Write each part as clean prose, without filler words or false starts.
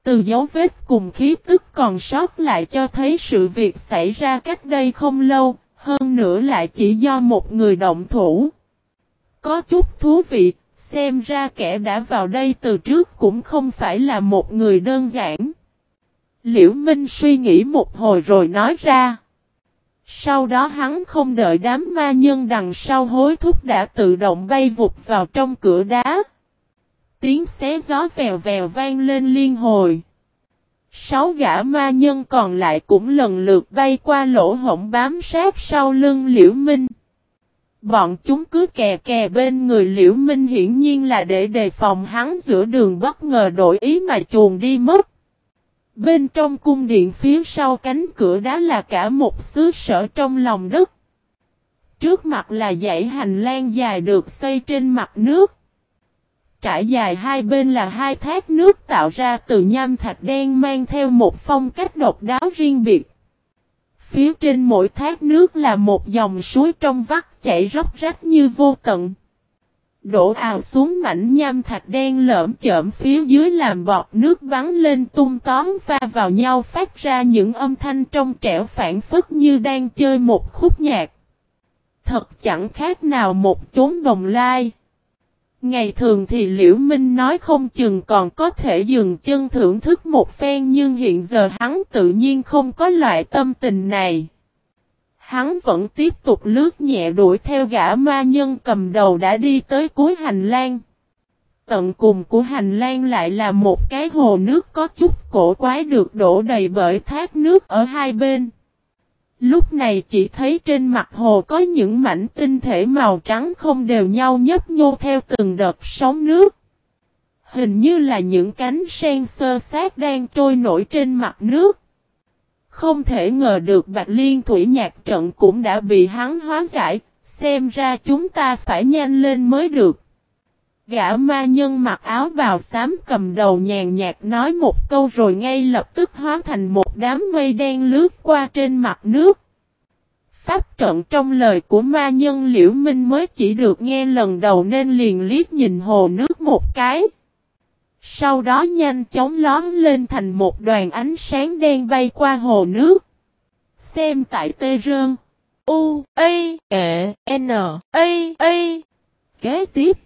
Từ dấu vết cùng khí tức còn sót lại cho thấy sự việc xảy ra cách đây không lâu, hơn nữa lại chỉ do một người động thủ. Có chút thú vị, xem ra kẻ đã vào đây từ trước cũng không phải là một người đơn giản. Liễu Minh suy nghĩ một hồi rồi nói ra. Sau đó hắn không đợi đám ma nhân đằng sau hối thúc đã tự động bay vụt vào trong cửa đá. Tiếng xé gió vèo vèo vang lên liên hồi. 6 gã ma nhân còn lại cũng lần lượt bay qua lỗ hổng bám sát sau lưng Liễu Minh. Bọn chúng cứ kè kè bên người Liễu Minh hiển nhiên là để đề phòng hắn giữa đường bất ngờ đổi ý mà chuồn đi mất. Bên trong cung điện phía sau cánh cửa đá là cả một xứ sở trong lòng đất. Trước mặt là dãy hành lang dài được xây trên mặt nước. Trải dài hai bên là hai thác nước tạo ra từ nham thạch đen mang theo một phong cách độc đáo riêng biệt. Phía trên mỗi thác nước là một dòng suối trong vắt chảy róc rách như vô tận. Đổ ào xuống mảnh nham thạch đen lởm chởm phía dưới làm bọt nước bắn lên tung tóm va vào nhau phát ra những âm thanh trong trẻo phảng phất như đang chơi một khúc nhạc. Thật chẳng khác nào một chốn bồng lai. Ngày thường thì Liễu Minh nói không chừng còn có thể dừng chân thưởng thức một phen nhưng hiện giờ hắn tự nhiên không có loại tâm tình này. Hắn vẫn tiếp tục lướt nhẹ đuổi theo gã ma nhân cầm đầu đã đi tới cuối hành lang. Tận cùng của hành lang lại là một cái hồ nước có chút cổ quái được đổ đầy bởi thác nước ở hai bên. Lúc này chỉ thấy trên mặt hồ có những mảnh tinh thể màu trắng không đều nhau nhấp nhô theo từng đợt sóng nước. Hình như là những cánh sen xơ xác đang trôi nổi trên mặt nước. Không thể ngờ được Bạch Liên Thủy Nhạc trận cũng đã bị hắn hóa giải, xem ra chúng ta phải nhanh lên mới được. Gã ma nhân mặc áo bào xám cầm đầu nhàn nhạt nói một câu rồi ngay lập tức hóa thành một đám mây đen lướt qua trên mặt nước. Pháp trận trong lời của ma nhân Liễu Minh mới chỉ được nghe lần đầu nên liền liếc nhìn hồ nước một cái. Sau đó nhanh chóng lóm lên thành một đoàn ánh sáng đen bay qua hồ nước. Xem tại tê rơn. U, A, E, N, A. Kế tiếp.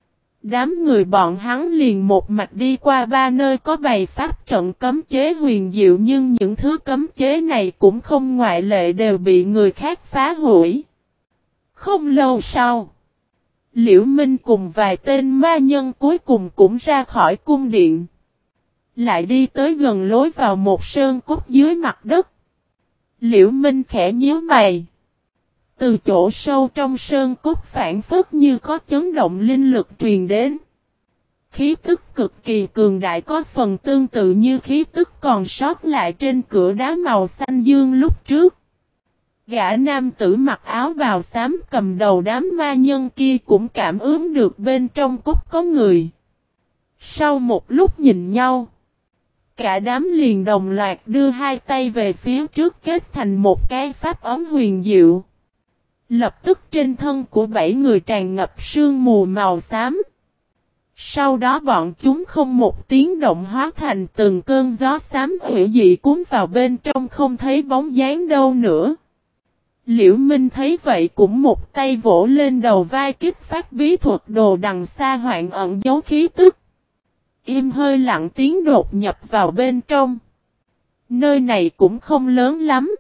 Đám người bọn hắn liền một mạch đi qua ba nơi có bày pháp trận cấm chế huyền diệu nhưng những thứ cấm chế này cũng không ngoại lệ đều bị người khác phá hủy. Không lâu sau, Liễu Minh cùng vài tên ma nhân cuối cùng cũng ra khỏi cung điện. Lại đi tới gần lối vào một sơn cốt dưới mặt đất. Liễu Minh khẽ nhíu mày. Từ chỗ sâu trong sơn cốt phản phất như có chấn động linh lực truyền đến. Khí tức cực kỳ cường đại có phần tương tự như khí tức còn sót lại trên cửa đá màu xanh dương lúc trước. Gã nam tử mặc áo bào xám cầm đầu đám ma nhân kia cũng cảm ứng được bên trong cốt có người. Sau một lúc nhìn nhau, cả đám liền đồng loạt đưa hai tay về phía trước kết thành một cái pháp ấm huyền diệu. Lập tức trên thân của 7 người tràn ngập sương mù màu xám. Sau đó bọn chúng không một tiếng động hóa thành từng cơn gió xám hủy dị cuốn vào bên trong không thấy bóng dáng đâu nữa. Liễu Minh thấy vậy cũng một tay vỗ lên đầu vai kích phát bí thuật đồ đằng xa hoạn ẩn giấu khí tức. Im hơi lặng tiếng đột nhập vào bên trong. Nơi này cũng không lớn lắm.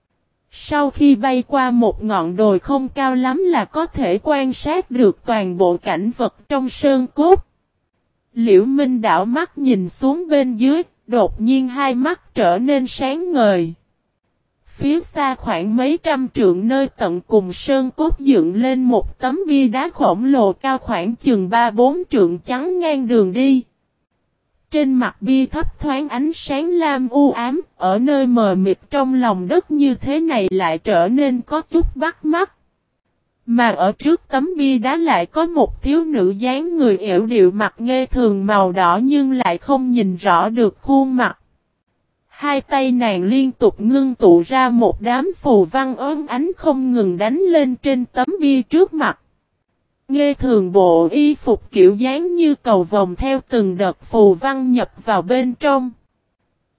Sau khi bay qua một ngọn đồi không cao lắm là có thể quan sát được toàn bộ cảnh vật trong sơn cốt. Liễu Minh đảo mắt nhìn xuống bên dưới, đột nhiên hai mắt trở nên sáng ngời. Phía xa khoảng mấy trăm trượng nơi tận cùng sơn cốt dựng lên một tấm bia đá khổng lồ cao khoảng chừng 3-4 trượng chắn ngang đường đi. Trên mặt bia thấp thoáng ánh sáng lam u ám, ở nơi mờ mịt trong lòng đất như thế này lại trở nên có chút bắt mắt. Mà ở trước tấm bia đá lại có một thiếu nữ dáng người yểu điệu mặt nghê thường màu đỏ nhưng lại không nhìn rõ được khuôn mặt. Hai tay nàng liên tục ngưng tụ ra một đám phù văn óng ánh không ngừng đánh lên trên tấm bia trước mặt. Nghê thường bộ y phục kiểu dáng như cầu vồng theo từng đợt phù văn nhập vào bên trong.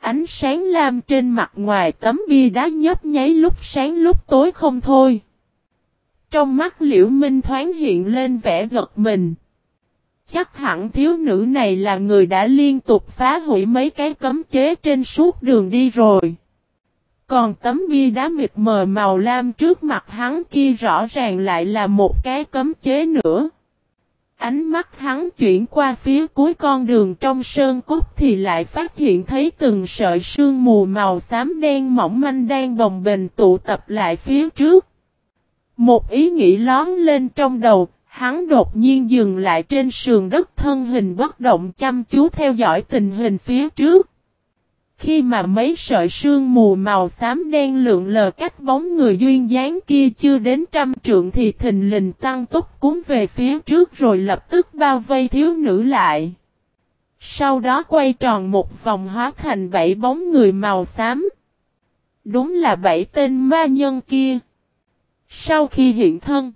Ánh sáng lam trên mặt ngoài tấm bia đá nhấp nháy lúc sáng lúc tối không thôi. Trong mắt Liễu Minh thoáng hiện lên vẻ giật mình. Chắc hẳn thiếu nữ này là người đã liên tục phá hủy mấy cái cấm chế trên suốt đường đi rồi. Còn tấm bia đá mịt mờ màu lam trước mặt hắn kia rõ ràng lại là một cái cấm chế nữa. Ánh mắt hắn chuyển qua phía cuối con đường trong sơn cốt thì lại phát hiện thấy từng sợi sương mù màu xám đen mỏng manh đang bồng bềnh tụ tập lại phía trước. Một ý nghĩ lóe lên trong đầu, hắn đột nhiên dừng lại trên sườn đất, thân hình bất động chăm chú theo dõi tình hình phía trước. Khi mà mấy sợi sương mù màu xám đen lượn lờ cách bóng người duyên dáng kia chưa đến 100 trượng thì thình lình tăng tốc cuốn về phía trước rồi lập tức bao vây thiếu nữ lại. Sau đó quay tròn một vòng hóa thành 7 bóng người màu xám. Đúng là 7 tên ma nhân kia. Sau khi hiện thân,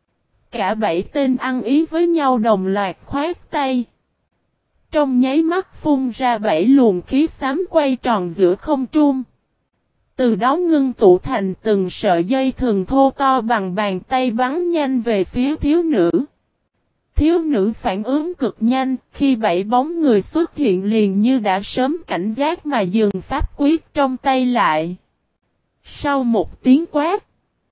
cả 7 tên ăn ý với nhau đồng loạt khoát tay. Trong nháy mắt phun ra 7 luồng khí xám quay tròn giữa không trung. Từ đó ngưng tụ thành từng sợi dây thừng thô to bằng bàn tay bắn nhanh về phía thiếu nữ. Thiếu nữ phản ứng cực nhanh, khi 7 bóng người xuất hiện liền như đã sớm cảnh giác mà dừng pháp quyết trong tay lại. Sau một tiếng quát,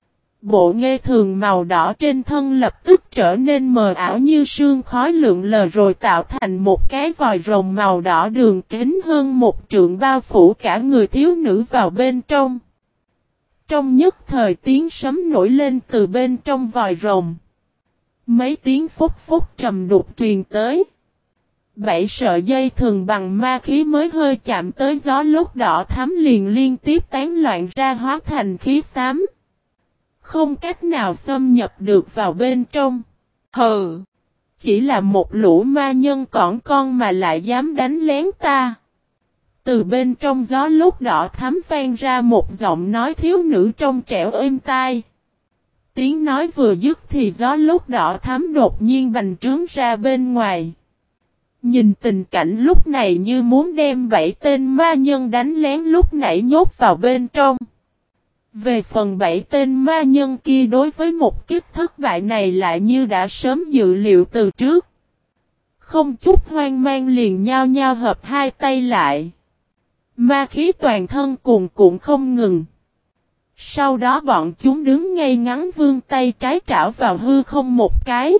bộ nghê thường màu đỏ trên thân lập tức trở nên mờ ảo như sương khói lượn lờ rồi tạo thành một cái vòi rồng màu đỏ đường kính hơn 1 trượng bao phủ cả người thiếu nữ vào bên trong. Trong nhất thời tiếng sấm nổi lên từ bên trong vòi rồng. Mấy tiếng phúc phúc trầm đục truyền tới. 7 sợi dây thường bằng ma khí mới hơi chạm tới gió lốc đỏ thắm liền liên tiếp tán loạn ra hóa thành khí xám. Không cách nào xâm nhập được vào bên trong. Hừ! Chỉ là một lũ ma nhân cỏn con mà lại dám đánh lén ta. Từ bên trong gió lốc đỏ thắm vang ra một giọng nói thiếu nữ trong trẻo êm tai. Tiếng nói vừa dứt thì gió lốc đỏ thắm đột nhiên bành trướng ra bên ngoài. Nhìn tình cảnh lúc này như muốn đem 7 tên ma nhân đánh lén lúc nãy nhốt vào bên trong. Về phần 7 tên ma nhân kia đối với một kiếp thất bại này lại như đã sớm dự liệu từ trước. Không chút hoang mang liền nhao nhao hợp hai tay lại. Ma khí toàn thân cuồn cuộn không ngừng. Sau đó bọn chúng đứng ngay ngắn vươn tay trái trảo vào hư không một cái.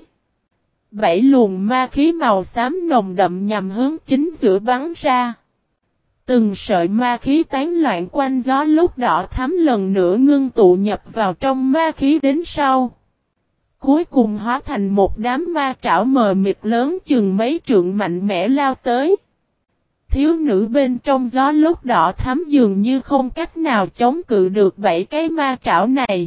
7 luồng ma khí màu xám nồng đậm nhằm hướng chính giữa bắn ra. Từng sợi ma khí tán loạn quanh gió lúc đỏ thắm lần nữa ngưng tụ nhập vào trong ma khí đến sau. Cuối cùng hóa thành một đám ma trảo mờ mịt lớn chừng mấy trượng mạnh mẽ lao tới. Thiếu nữ bên trong gió lúc đỏ thắm dường như không cách nào chống cự được 7 cái ma trảo này.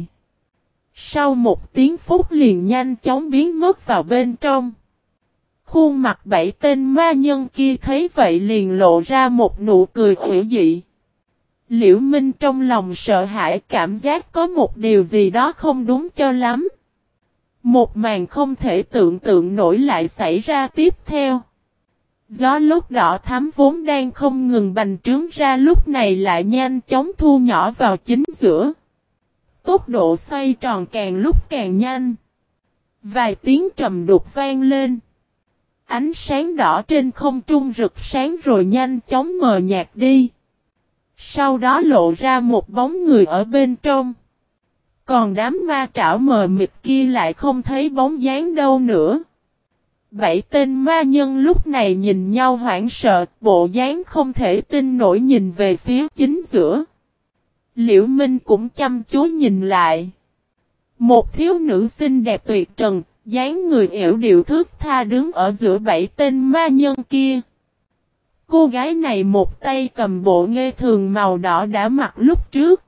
Sau một tiếng phút liền nhanh chóng biến mất vào bên trong. Khuôn mặt 7 tên ma nhân kia thấy vậy liền lộ ra một nụ cười hủy dị. Liễu Minh trong lòng sợ hãi cảm giác có một điều gì đó không đúng cho lắm. Một màn không thể tưởng tượng nổi lại xảy ra tiếp theo. Gió lúc đỏ thắm vốn đang không ngừng bành trướng ra lúc này lại nhanh chóng thu nhỏ vào chính giữa. Tốc độ xoay tròn càng lúc càng nhanh. Vài tiếng trầm đục vang lên. Ánh sáng đỏ trên không trung rực sáng rồi nhanh chóng mờ nhạt đi. Sau đó lộ ra một bóng người ở bên trong. Còn đám ma trảo mờ mịt kia lại không thấy bóng dáng đâu nữa. 7 tên ma nhân lúc này nhìn nhau hoảng sợ, bộ dáng không thể tin nổi nhìn về phía chính giữa. Liễu Minh cũng chăm chú nhìn lại. Một thiếu nữ xinh đẹp tuyệt trần, dáng người yểu điệu thướt tha đứng ở giữa 7 tên ma nhân kia. Cô gái này một tay cầm bộ nghê thường màu đỏ đã mặc lúc trước.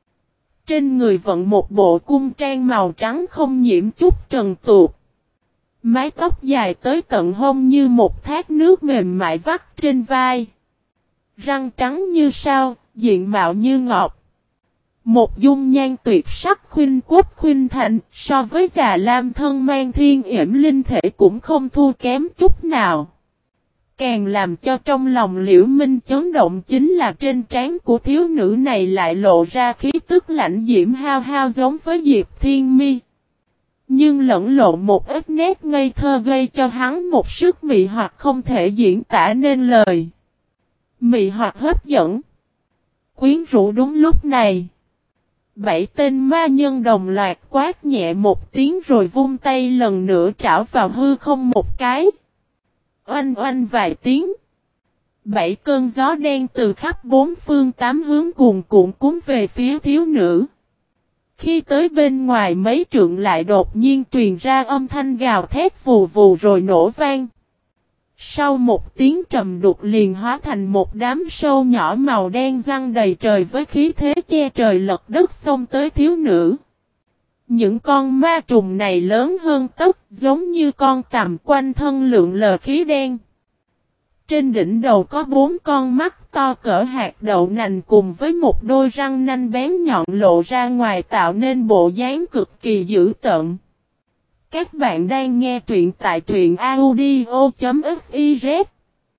Trên người vận một bộ cung trang màu trắng không nhiễm chút trần tuột. Mái tóc dài tới tận hông như một thác nước mềm mại vắt trên vai. Răng trắng như sao, diện mạo như ngọc. Một dung nhan tuyệt sắc khuynh quốc khuynh thành, so với già lam thân mang thiên yểm linh thể cũng không thua kém chút nào. Càng làm cho trong lòng Liễu Minh chấn động chính là trên trán của thiếu nữ này lại lộ ra khí tức lãnh diễm hao hao giống với Diệp Thiên Mi. Nhưng lẫn lộn một ít nét ngây thơ gây cho hắn một sức mị hoặc không thể diễn tả nên lời. Mị hoặc hấp dẫn. Quyến rũ đúng lúc này. 7 tên ma nhân đồng loạt quát nhẹ một tiếng rồi vung tay lần nữa trảo vào hư không một cái. Oanh oanh vài tiếng. 7 cơn gió đen từ khắp bốn phương tám hướng cuồn cuộn cuốn về phía thiếu nữ. Khi tới bên ngoài mấy trượng lại đột nhiên truyền ra âm thanh gào thét vù vù rồi nổ vang. Sau một tiếng trầm đục liền hóa thành một đám sâu nhỏ màu đen giăng đầy trời với khí thế che trời lật đất xông tới thiếu nữ. Những con ma trùng này lớn hơn tấc giống như con tằm quanh thân lượn lờ khí đen. Trên đỉnh đầu có 4 con mắt to cỡ hạt đậu nành cùng với một đôi răng nanh bén nhọn lộ ra ngoài tạo nên bộ dáng cực kỳ dữ tợn. Các bạn đang nghe truyện tại truyện audio.fiz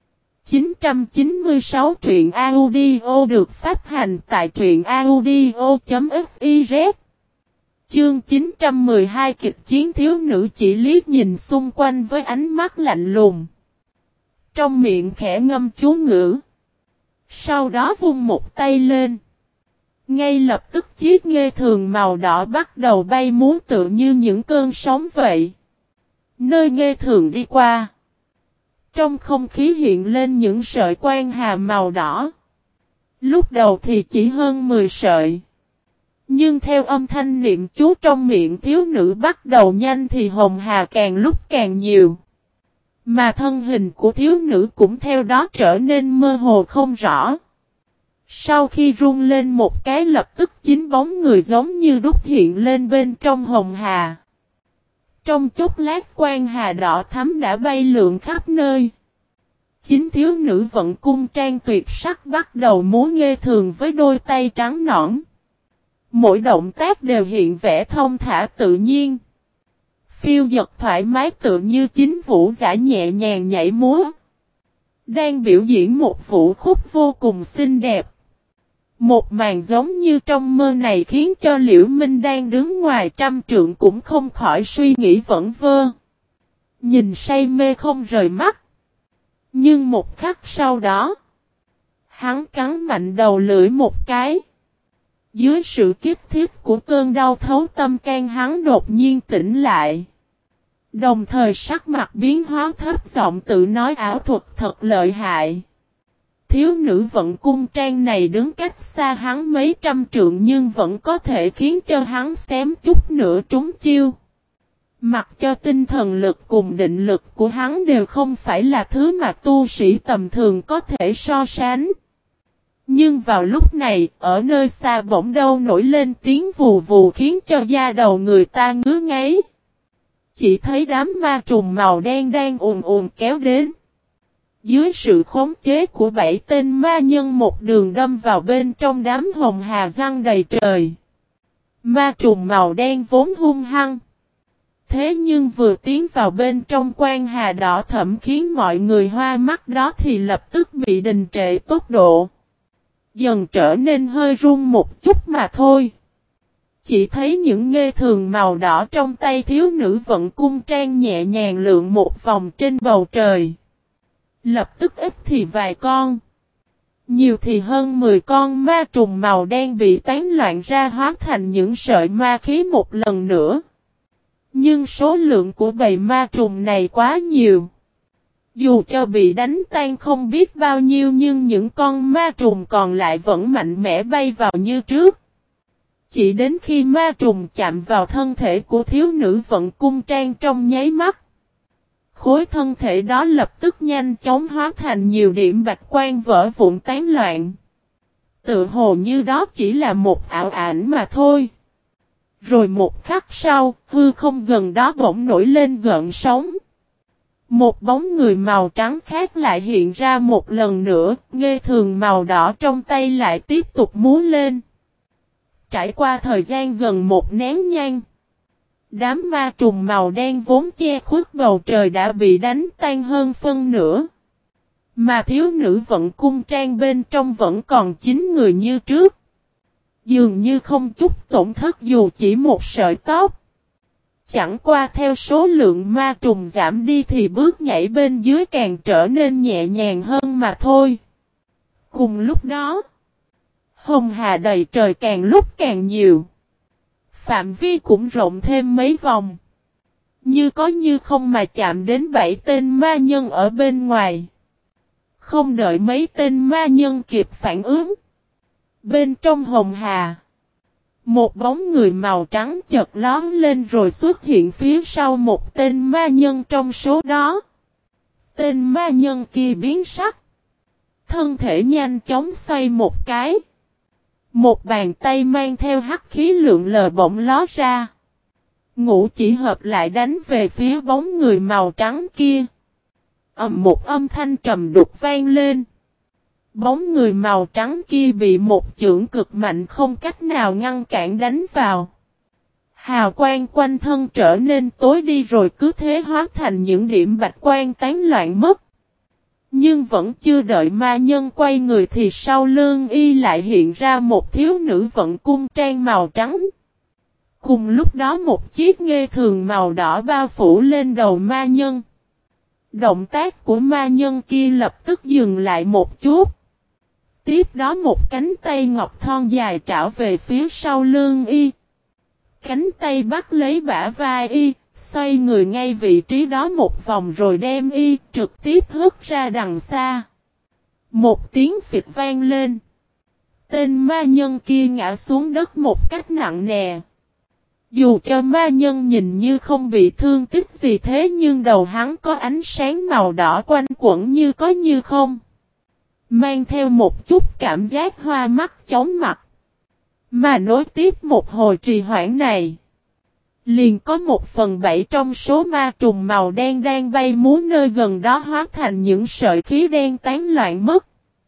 996 truyện audio được phát hành tại truyện audio.fiz Chương 912 kịch chiến thiếu nữ chỉ liếc nhìn xung quanh với ánh mắt lạnh lùng. Trong miệng khẽ ngâm chú ngữ. Sau đó vung một tay lên. Ngay lập tức chiếc nghê thường màu đỏ bắt đầu bay múa tựa như những cơn sóng vậy. Nơi nghê thường đi qua. Trong không khí hiện lên những sợi quang hà màu đỏ. Lúc đầu thì chỉ hơn 10 sợi. Nhưng theo âm thanh niệm chú trong miệng thiếu nữ bắt đầu nhanh thì hồng hà càng lúc càng nhiều. Mà thân hình của thiếu nữ cũng theo đó trở nên mơ hồ không rõ. Sau khi rung lên một cái lập tức 9 bóng người giống như đúc hiện lên bên trong hồng hà. Trong chốc lát quang hà đỏ thắm đã bay lượn khắp nơi. 9 thiếu nữ vận cung trang tuyệt sắc bắt đầu múa nghê thường với đôi tay trắng nõn. Mỗi động tác đều hiện vẻ thông thả tự nhiên. Phiêu dật thoải mái tựa như chính vũ giả nhẹ nhàng nhảy múa. Đang biểu diễn một vũ khúc vô cùng xinh đẹp. Một màn giống như trong mơ này khiến cho Liễu Minh đang đứng ngoài trăm trượng cũng không khỏi suy nghĩ vẩn vơ. Nhìn say mê không rời mắt. Nhưng một khắc sau đó, hắn cắn mạnh đầu lưỡi một cái. Dưới sự kích thích của cơn đau thấu tâm can hắn đột nhiên tỉnh lại. Đồng thời sắc mặt biến hóa thấp giọng tự nói ảo thuật thật lợi hại. Thiếu nữ vận cung trang này đứng cách xa hắn mấy trăm trượng nhưng vẫn có thể khiến cho hắn xém chút nữa trúng chiêu. Mặc cho tinh thần lực cùng định lực của hắn đều không phải là thứ mà tu sĩ tầm thường có thể so sánh. Nhưng vào lúc này, ở nơi xa bỗng đâu nổi lên tiếng vù vù khiến cho da đầu người ta ngứa ngáy. Chỉ thấy đám ma trùng màu đen đang ùn ùn kéo đến. Dưới sự khống chế của 7 tên ma nhân một đường đâm vào bên trong đám hồng hà giăng đầy trời. Ma trùng màu đen vốn hung hăng. Thế nhưng vừa tiến vào bên trong quang hà đỏ thẫm khiến mọi người hoa mắt đó thì lập tức bị đình trệ tốc độ. Dần trở nên hơi run một chút mà thôi. Chỉ thấy những nghê thường màu đỏ trong tay thiếu nữ vận cung trang nhẹ nhàng lượn một vòng trên bầu trời. Lập tức ít thì vài con. Nhiều thì hơn 10 con ma trùng màu đen bị tán loạn ra hóa thành những sợi ma khí một lần nữa. Nhưng số lượng của bầy ma trùng này quá nhiều. Dù cho bị đánh tan không biết bao nhiêu nhưng những con ma trùng còn lại vẫn mạnh mẽ bay vào như trước. Chỉ đến khi ma trùng chạm vào thân thể của thiếu nữ vận cung trang trong nháy mắt. Khối thân thể đó lập tức nhanh chóng hóa thành nhiều điểm bạch quang vỡ vụn tán loạn. Tự hồ như đó chỉ là một ảo ảnh mà thôi. Rồi một khắc sau, hư không gần đó bỗng nổi lên gợn sóng. Một bóng người màu trắng khác lại hiện ra một lần nữa, nghê thường màu đỏ trong tay lại tiếp tục múa lên. Trải qua thời gian gần một nén nhang, đám ma trùng màu đen vốn che khuất bầu trời đã bị đánh tan hơn phân nửa. Mà thiếu nữ vận cung trang bên trong vẫn còn 9 người như trước. Dường như không chút tổn thất dù chỉ một sợi tóc. Chẳng qua theo số lượng ma trùng giảm đi thì bước nhảy bên dưới càng trở nên nhẹ nhàng hơn mà thôi. Cùng lúc đó, hồng hà đầy trời càng lúc càng nhiều. Phạm vi cũng rộng thêm mấy vòng. Như có như không mà chạm đến 7 tên ma nhân ở bên ngoài. Không đợi mấy tên ma nhân kịp phản ứng. Bên trong hồng hà, một bóng người màu trắng chợt lóe lên rồi xuất hiện phía sau một tên ma nhân trong số đó. Tên ma nhân kia biến sắc. Thân thể nhanh chóng xoay một cái. Một bàn tay mang theo hắc khí lượng lờ bỗng ló ra. Ngũ chỉ hợp lại đánh về phía bóng người màu trắng kia. Một âm thanh trầm đục vang lên. Bóng người màu trắng kia bị một chưởng cực mạnh không cách nào ngăn cản đánh vào. Hào quang quanh thân trở nên tối đi rồi cứ thế hóa thành những điểm bạch quang tán loạn mất. Nhưng vẫn chưa đợi ma nhân quay người thì sau lưng y lại hiện ra một thiếu nữ vận cung trang màu trắng. Cùng lúc đó một chiếc nghê thường màu đỏ bao phủ lên đầu ma nhân. Động tác của ma nhân kia lập tức dừng lại một chút. Tiếp đó một cánh tay ngọc thon dài trảo về phía sau lưng y. Cánh tay bắt lấy bả vai y, xoay người ngay vị trí đó một vòng rồi đem y trực tiếp hất ra đằng xa. Một tiếng phịch vang lên. Tên ma nhân kia ngã xuống đất một cách nặng nề. Dù cho ma nhân nhìn như không bị thương tích gì thế nhưng đầu hắn có ánh sáng màu đỏ quanh quẩn như có như không. Mang theo một chút cảm giác hoa mắt chóng mặt. Mà nối tiếp một hồi trì hoãn này. Liền có 1/7 trong số ma trùng màu đen đang bay múa nơi gần đó hóa thành những sợi khí đen tán loạn mất.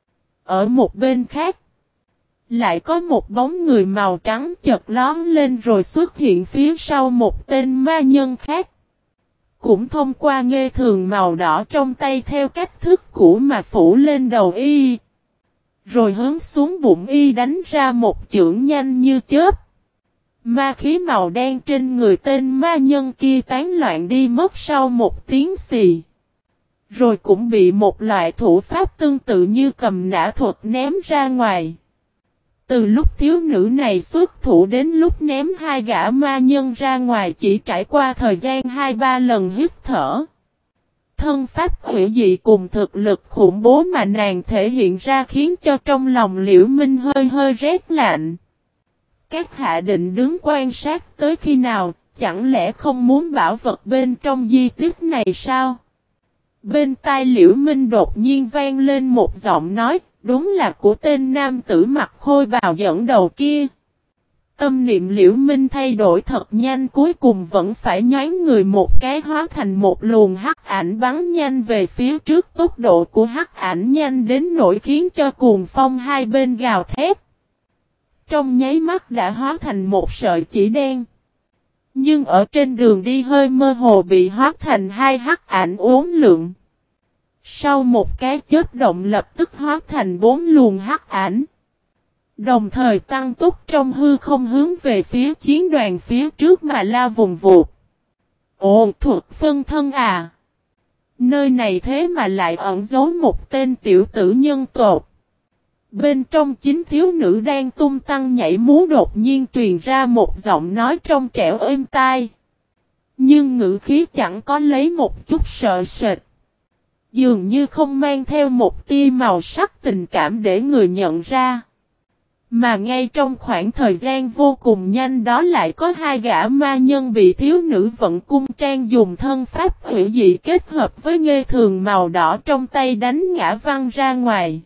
Ở một bên khác. Lại có một bóng người màu trắng chợt lóe lên rồi xuất hiện phía sau một tên ma nhân khác. Cũng thông qua nghê thường màu đỏ trong tay theo cách thức cũ mà phủ lên đầu y. Rồi hướng xuống bụng y đánh ra một chưởng nhanh như chớp. Ma khí màu đen trên người tên ma nhân kia tán loạn đi mất sau một tiếng xì. Rồi cũng bị một loại thủ pháp tương tự như cầm nã thuật ném ra ngoài. Từ lúc thiếu nữ này xuất thủ đến lúc ném hai gã ma nhân ra ngoài chỉ trải qua thời gian 2-3 lần hít thở. Thân pháp hủy dị cùng thực lực khủng bố mà nàng thể hiện ra khiến cho trong lòng Liễu Minh hơi hơi rét lạnh. Các hạ định đứng quan sát tới khi nào, chẳng lẽ không muốn bảo vật bên trong di tích này sao? Bên tai Liễu Minh đột nhiên vang lên một giọng nói, đúng là của tên nam tử mặc khôi bào dẫn đầu kia. Tâm niệm Liễu Minh thay đổi thật nhanh cuối cùng vẫn phải nhoáng người một cái hóa thành một luồng hắc ảnh bắn nhanh về phía trước tốc độ của hắc ảnh nhanh đến nỗi khiến cho cuồng phong hai bên gào thét. Trong nháy mắt đã hóa thành một sợi chỉ đen. Nhưng ở trên đường đi hơi mơ hồ bị hóa thành hai hắc ảnh uốn lượn. Sau một cái chớp động lập tức hóa thành 4 luồng hắc ảnh. Đồng thời tăng tốc trong hư không hướng về phía chiến đoàn phía trước mà la vùng vụt. Ồ, thuật phân thân à! Nơi này thế mà lại ẩn giấu một tên tiểu tử nhân tộc. Bên trong chính thiếu nữ đang tung tăng nhảy múa đột nhiên truyền ra một giọng nói trong trẻo êm tai. Nhưng ngữ khí chẳng có lấy một chút sợ sệt. Dường như không mang theo một tia màu sắc tình cảm để người nhận ra. Mà ngay trong khoảng thời gian vô cùng nhanh đó lại có hai gã ma nhân bị thiếu nữ vận cung trang dùng thân pháp hủy dị kết hợp với nghê thường màu đỏ trong tay đánh ngã văng ra ngoài.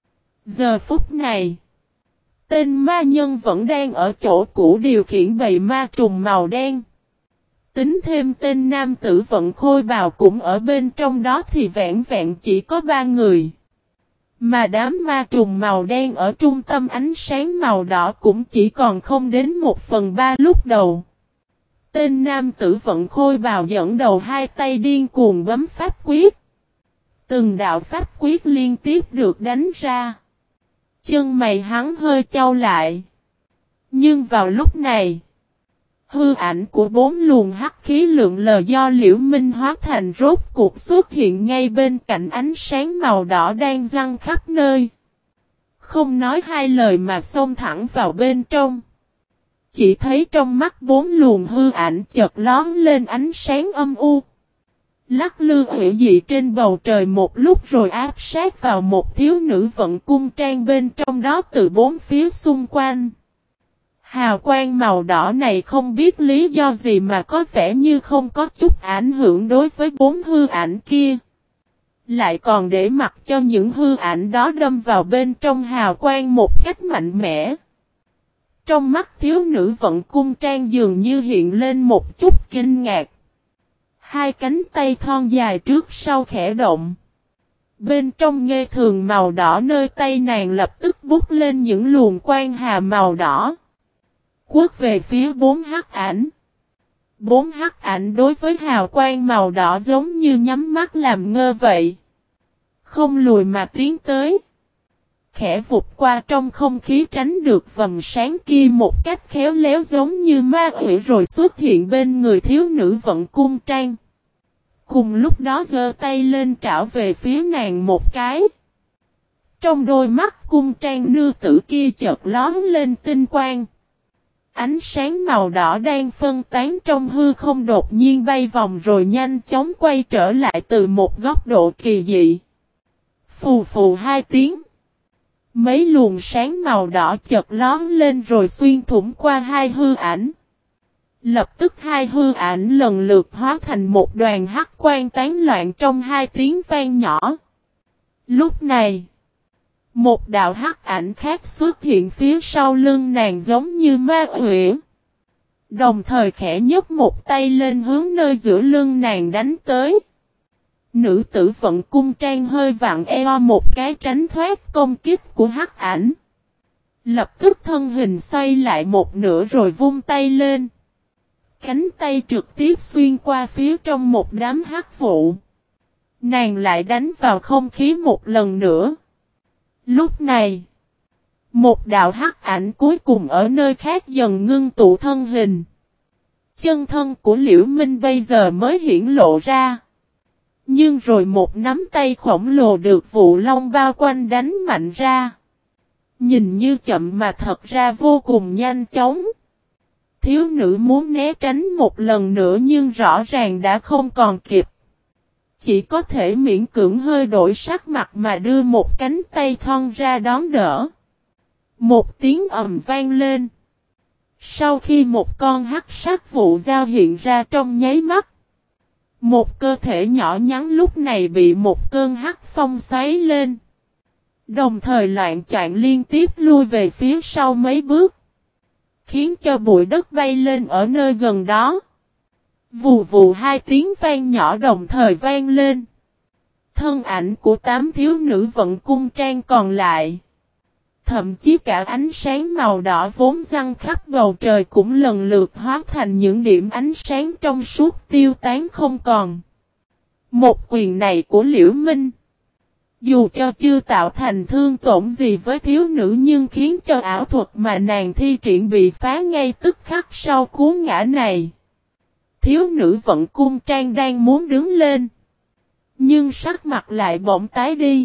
Giờ phút này, tên ma nhân vẫn đang ở chỗ cũ điều khiển bầy ma trùng màu đen. Tính thêm tên nam tử vận khôi bào cũng ở bên trong đó thì vẹn vẹn chỉ có 3 người. Mà đám ma trùng màu đen ở trung tâm ánh sáng màu đỏ cũng chỉ còn không đến 1/3 lúc đầu. Tên nam tử vận khôi bào dẫn đầu hai tay điên cuồng bấm pháp quyết. Từng đạo pháp quyết liên tiếp được đánh ra. Chân mày hắn hơi chau lại. Nhưng vào lúc này, hư ảnh của 4 luồng hắc khí lượng lờ do Liễu Minh hóa thành rốt cuộc xuất hiện ngay bên cạnh ánh sáng màu đỏ đang giăng khắp nơi. Không nói hai lời mà xông thẳng vào bên trong. Chỉ thấy trong mắt 4 luồng hư ảnh chợt lóe lên ánh sáng âm u. Lắc lư hủy dị trên bầu trời một lúc rồi áp sát vào một thiếu nữ vận cung trang bên trong đó từ 4 phía xung quanh. Hào quang màu đỏ này không biết lý do gì mà có vẻ như không có chút ảnh hưởng đối với 4 hư ảnh kia. Lại còn để mặc cho những hư ảnh đó đâm vào bên trong hào quang một cách mạnh mẽ. Trong mắt thiếu nữ vận cung trang dường như hiện lên một chút kinh ngạc. Hai cánh tay thon dài trước sau khẽ động. Bên trong nghê thường màu đỏ nơi tay nàng lập tức bút lên những luồng quang hà màu đỏ. Quất về phía 4 hắc ảnh. 4 hắc ảnh đối với hào quang màu đỏ giống như nhắm mắt làm ngơ vậy. Không lùi mà tiến tới. Khẽ vụt qua trong không khí tránh được vầng sáng kia một cách khéo léo giống như ma quỷ rồi xuất hiện bên người thiếu nữ vận cung trang. Cùng lúc đó giơ tay lên trảo về phía nàng một cái. Trong đôi mắt cung trang nương tử kia chợt lóe lên tinh quang. Ánh sáng màu đỏ đang phân tán trong hư không đột nhiên bay vòng rồi nhanh chóng quay trở lại từ một góc độ kỳ dị. Phù phù 2 tiếng. Mấy luồng sáng màu đỏ chợt lóe lên rồi xuyên thủng qua 2 hư ảnh. Lập tức 2 hư ảnh lần lượt hóa thành một đoàn hắc quang tán loạn trong 2 tiếng vang nhỏ. Lúc này, một đạo hắc ảnh khác xuất hiện phía sau lưng nàng giống như ma quỷ. Đồng thời khẽ nhấc một tay lên hướng nơi giữa lưng nàng đánh tới. Nữ tử vận cung trang hơi vặn eo một cái tránh thoát công kích của hắc ảnh. Lập tức thân hình xoay lại một nửa rồi vung tay lên. Cánh tay trực tiếp xuyên qua phía trong một đám hắc vụ. Nàng lại đánh vào không khí một lần nữa. Lúc này, một đạo hắc ảnh cuối cùng ở nơi khác dần ngưng tụ thân hình. Chân thân của Liễu Minh bây giờ mới hiển lộ ra. Nhưng rồi một nắm tay khổng lồ được vụ long bao quanh đánh mạnh ra. Nhìn như chậm mà thật ra vô cùng nhanh chóng. Thiếu nữ muốn né tránh một lần nữa nhưng rõ ràng đã không còn kịp. Chỉ có thể miễn cưỡng hơi đổi sắc mặt mà đưa một cánh tay thon ra đón đỡ. Một tiếng ầm vang lên. Sau khi một con hắc sắc vụ dao hiện ra trong nháy mắt. Một cơ thể nhỏ nhắn lúc này bị một cơn hắc phong xoáy lên. Đồng thời loạn choạng liên tiếp lui về phía sau mấy bước. Khiến cho bụi đất bay lên ở nơi gần đó. Vù vù 2 tiếng vang nhỏ đồng thời vang lên. Thân ảnh của 8 thiếu nữ vận cung trang còn lại. Thậm chí cả ánh sáng màu đỏ vốn giăng khắp bầu trời cũng lần lượt hóa thành những điểm ánh sáng trong suốt tiêu tán không còn. Một quyền này của Liễu Minh. Dù cho chưa tạo thành thương tổn gì với thiếu nữ nhưng khiến cho ảo thuật mà nàng thi triển bị phá ngay tức khắc sau cú ngã này. Thiếu nữ vận cung trang đang muốn đứng lên. Nhưng sắc mặt lại bỗng tái đi.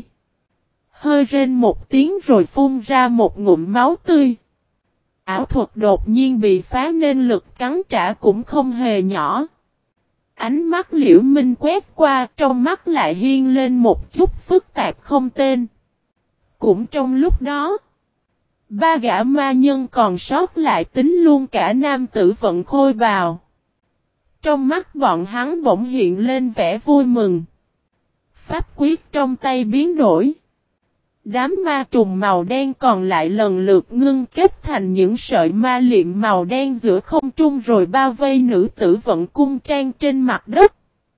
Hơi rên một tiếng rồi phun ra một ngụm máu tươi. Ảo thuật đột nhiên bị phá nên lực cắn trả cũng không hề nhỏ. Ánh mắt Liễu Minh quét qua trong mắt lại hiên lên một chút phức tạp không tên. Cũng trong lúc đó, 3 gã ma nhân còn sót lại tính luôn cả nam tử vận khôi bào. Trong mắt bọn hắn bỗng hiện lên vẻ vui mừng. Pháp quyết trong tay biến đổi. Đám ma trùng màu đen còn lại lần lượt ngưng kết thành những sợi ma liệm màu đen giữa không trung rồi bao vây nữ tử vận cung trang trên mặt đất.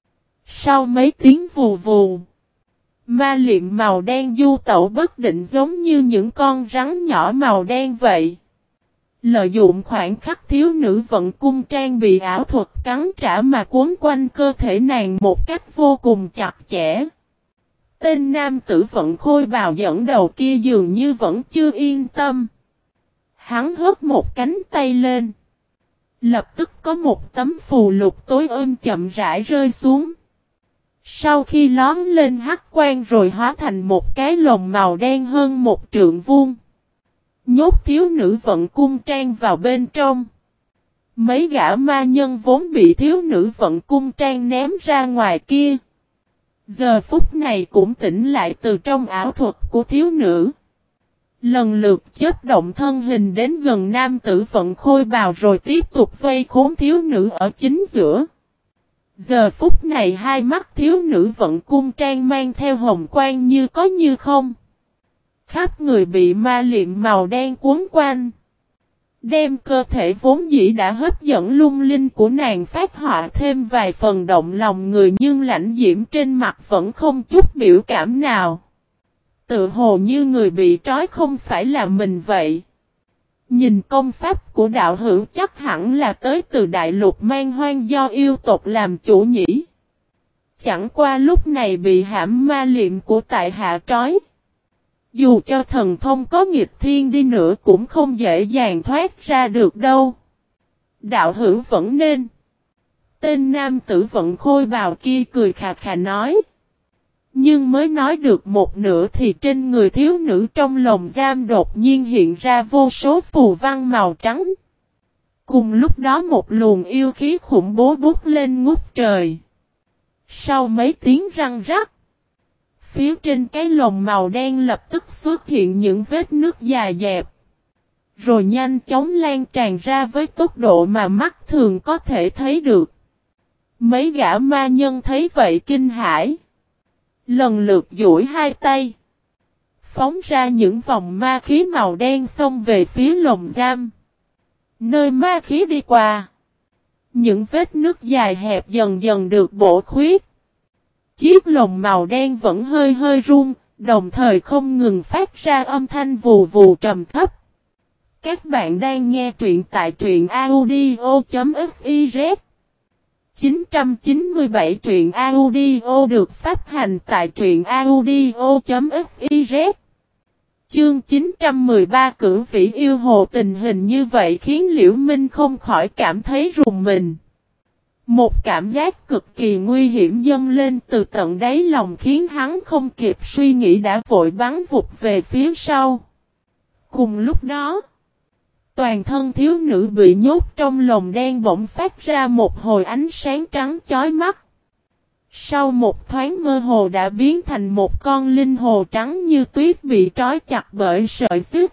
Sau mấy tiếng vù vù, ma liệm màu đen du tẩu bất định giống như những con rắn nhỏ màu đen vậy. Lợi dụng khoảnh khắc thiếu nữ vận cung trang bị ảo thuật cắn trả mà cuốn quanh cơ thể nàng một cách vô cùng chặt chẽ. tên nam tử vận khôi bào dẫn đầu kia dường như vẫn chưa yên tâm. Hắn hất một cánh tay lên. Lập tức có một tấm phù lục tối ôm chậm rãi rơi xuống. Sau khi lóm lên hắc quang rồi hóa thành một cái lồng màu đen hơn 1 trượng vuông. Nhốt thiếu nữ vận cung trang vào bên trong. Mấy gã ma nhân vốn bị thiếu nữ vận cung trang ném ra ngoài kia. Giờ phút này cũng tỉnh lại từ trong ảo thuật của thiếu nữ. Lần lượt chớp động thân hình đến gần nam tử vận khôi bào rồi tiếp tục vây khốn thiếu nữ ở chính giữa. Giờ phút này hai mắt thiếu nữ vận cung trang mang theo hồng quang như có như không. Khắp người bị ma liệm màu đen cuốn quanh. Đem cơ thể vốn dĩ đã hấp dẫn lung linh của nàng phát họa thêm vài phần động lòng người, nhưng lãnh diễm trên mặt vẫn không chút biểu cảm nào. Tự hồ như người bị trói không phải là mình vậy. Nhìn công pháp của đạo hữu chắc hẳn là tới từ đại lục man hoang do yêu tộc làm chủ nhỉ. Chẳng qua lúc này bị hãm ma liệm của tại hạ trói. Dù cho thần thông có nghịch thiên đi nữa cũng không dễ dàng thoát ra được đâu. Đạo hữu vẫn nên. Tên nam tử vận khôi bào kia cười khà khà nói. Nhưng mới nói được một nửa thì trên người thiếu nữ trong lồng giam đột nhiên hiện ra vô số phù văn màu trắng. Cùng lúc đó một luồng yêu khí khủng bố bút lên ngút trời. Sau mấy tiếng răng rắc, phía trên cái lồng màu đen lập tức xuất hiện những vết nước dài dẹp. Rồi nhanh chóng lan tràn ra với tốc độ mà mắt thường có thể thấy được. Mấy gã ma nhân thấy vậy kinh hãi. Lần lượt duỗi hai tay. Phóng ra những vòng ma khí màu đen xông về phía lồng giam. Nơi ma khí đi qua. Những vết nước dài hẹp dần dần được bổ khuyết. Chiếc lồng màu đen vẫn hơi hơi rung, đồng thời không ngừng phát ra âm thanh vù vù trầm thấp. Các bạn đang nghe truyện tại truyện audio.fiz 997 truyện audio được phát hành tại truyện audio.fiz. Chương 913 Cửu Vĩ yêu hồ. Tình hình như vậy khiến Liễu Minh không khỏi cảm thấy rùng mình. Một cảm giác cực kỳ nguy hiểm dâng lên từ tận đáy lòng khiến hắn không kịp suy nghĩ đã vội bắn vụt về phía sau. Cùng lúc đó, toàn thân thiếu nữ bị nhốt trong lồng đen bỗng phát ra một hồi ánh sáng trắng chói mắt. Sau một thoáng mơ hồ đã biến thành một con linh hồ trắng như tuyết bị trói chặt bởi sợi xích.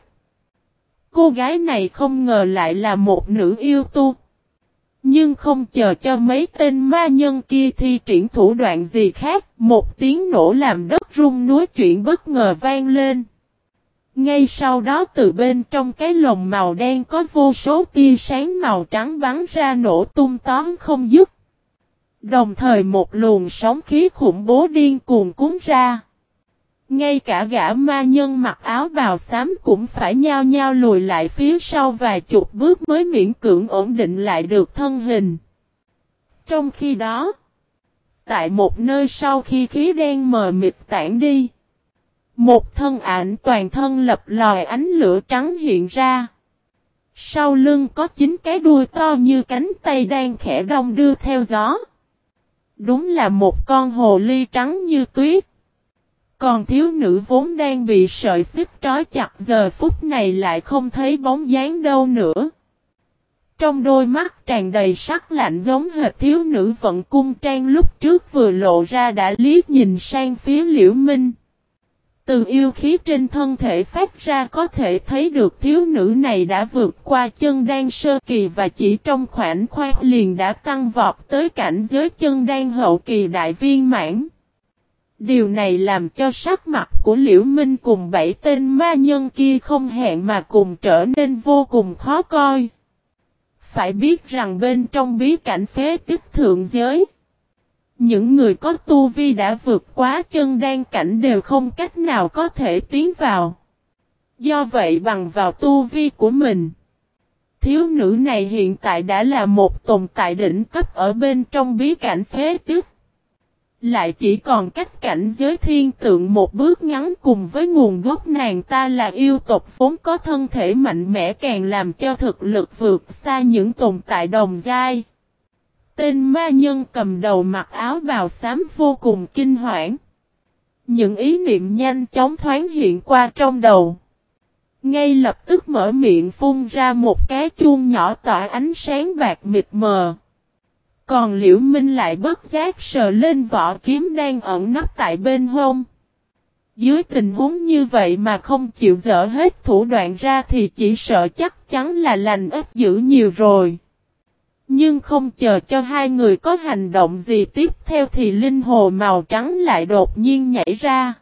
Cô gái này không ngờ lại là một nữ yêu tu. Nhưng không chờ cho mấy tên ma nhân kia thi triển thủ đoạn gì khác, một tiếng nổ làm đất rung núi chuyển bất ngờ vang lên. Ngay sau đó từ bên trong cái lồng màu đen có vô số tia sáng màu trắng bắn ra nổ tung tóm không dứt. Đồng thời một luồng sóng khí khủng bố điên cuồng cuốn ra. Ngay cả gã ma nhân mặc áo bào xám cũng phải nhao nhao lùi lại phía sau vài chục bước mới miễn cưỡng ổn định lại được thân hình. Trong khi đó, tại một nơi sau khi khí đen mờ mịt tản đi, một thân ảnh toàn thân lập lòi ánh lửa trắng hiện ra. Sau lưng có 9 cái đuôi to như cánh tay đang khẽ đong đưa theo gió. Đúng là một con hồ ly trắng như tuyết. Còn thiếu nữ vốn đang bị sợi xích trói chặt giờ phút này lại không thấy bóng dáng đâu nữa. Trong đôi mắt tràn đầy sắc lạnh giống hệt thiếu nữ vận cung trang lúc trước vừa lộ ra đã liếc nhìn sang phía Liễu Minh. Từ yêu khí trên thân thể phát ra có thể thấy được thiếu nữ này đã vượt qua chân đan sơ kỳ và chỉ trong khoảnh khắc liền đã tăng vọt tới cảnh giới chân đan hậu kỳ đại viên mãn. Điều này làm cho sắc mặt của Liễu Minh cùng 7 tên ma nhân kia không hẹn mà cùng trở nên vô cùng khó coi. Phải biết rằng bên trong bí cảnh phế tích thượng giới, những người có tu vi đã vượt quá chân đan cảnh đều không cách nào có thể tiến vào. Do vậy bằng vào tu vi của mình, thiếu nữ này hiện tại đã là một tồn tại đỉnh cấp ở bên trong bí cảnh phế tích. Lại chỉ còn cách cảnh giới thiên tượng một bước ngắn, cùng với nguồn gốc nàng ta là yêu tộc vốn có thân thể mạnh mẽ càng làm cho thực lực vượt xa những tồn tại đồng giai. Tên ma nhân cầm đầu mặc áo bào xám vô cùng kinh hoảng. Những ý niệm nhanh chóng thoáng hiện qua trong đầu. Ngay lập tức mở miệng phun ra một cái chuông nhỏ tỏa ánh sáng bạc mịt mờ. Còn Liễu Minh lại bất giác sờ lên vỏ kiếm đang ẩn nấp tại bên hông. Dưới tình huống như vậy mà không chịu dỡ hết thủ đoạn ra thì chỉ sợ chắc chắn là lành ít dữ nhiều rồi. Nhưng không chờ cho hai người có hành động gì tiếp theo thì linh hồ màu trắng lại đột nhiên nhảy ra.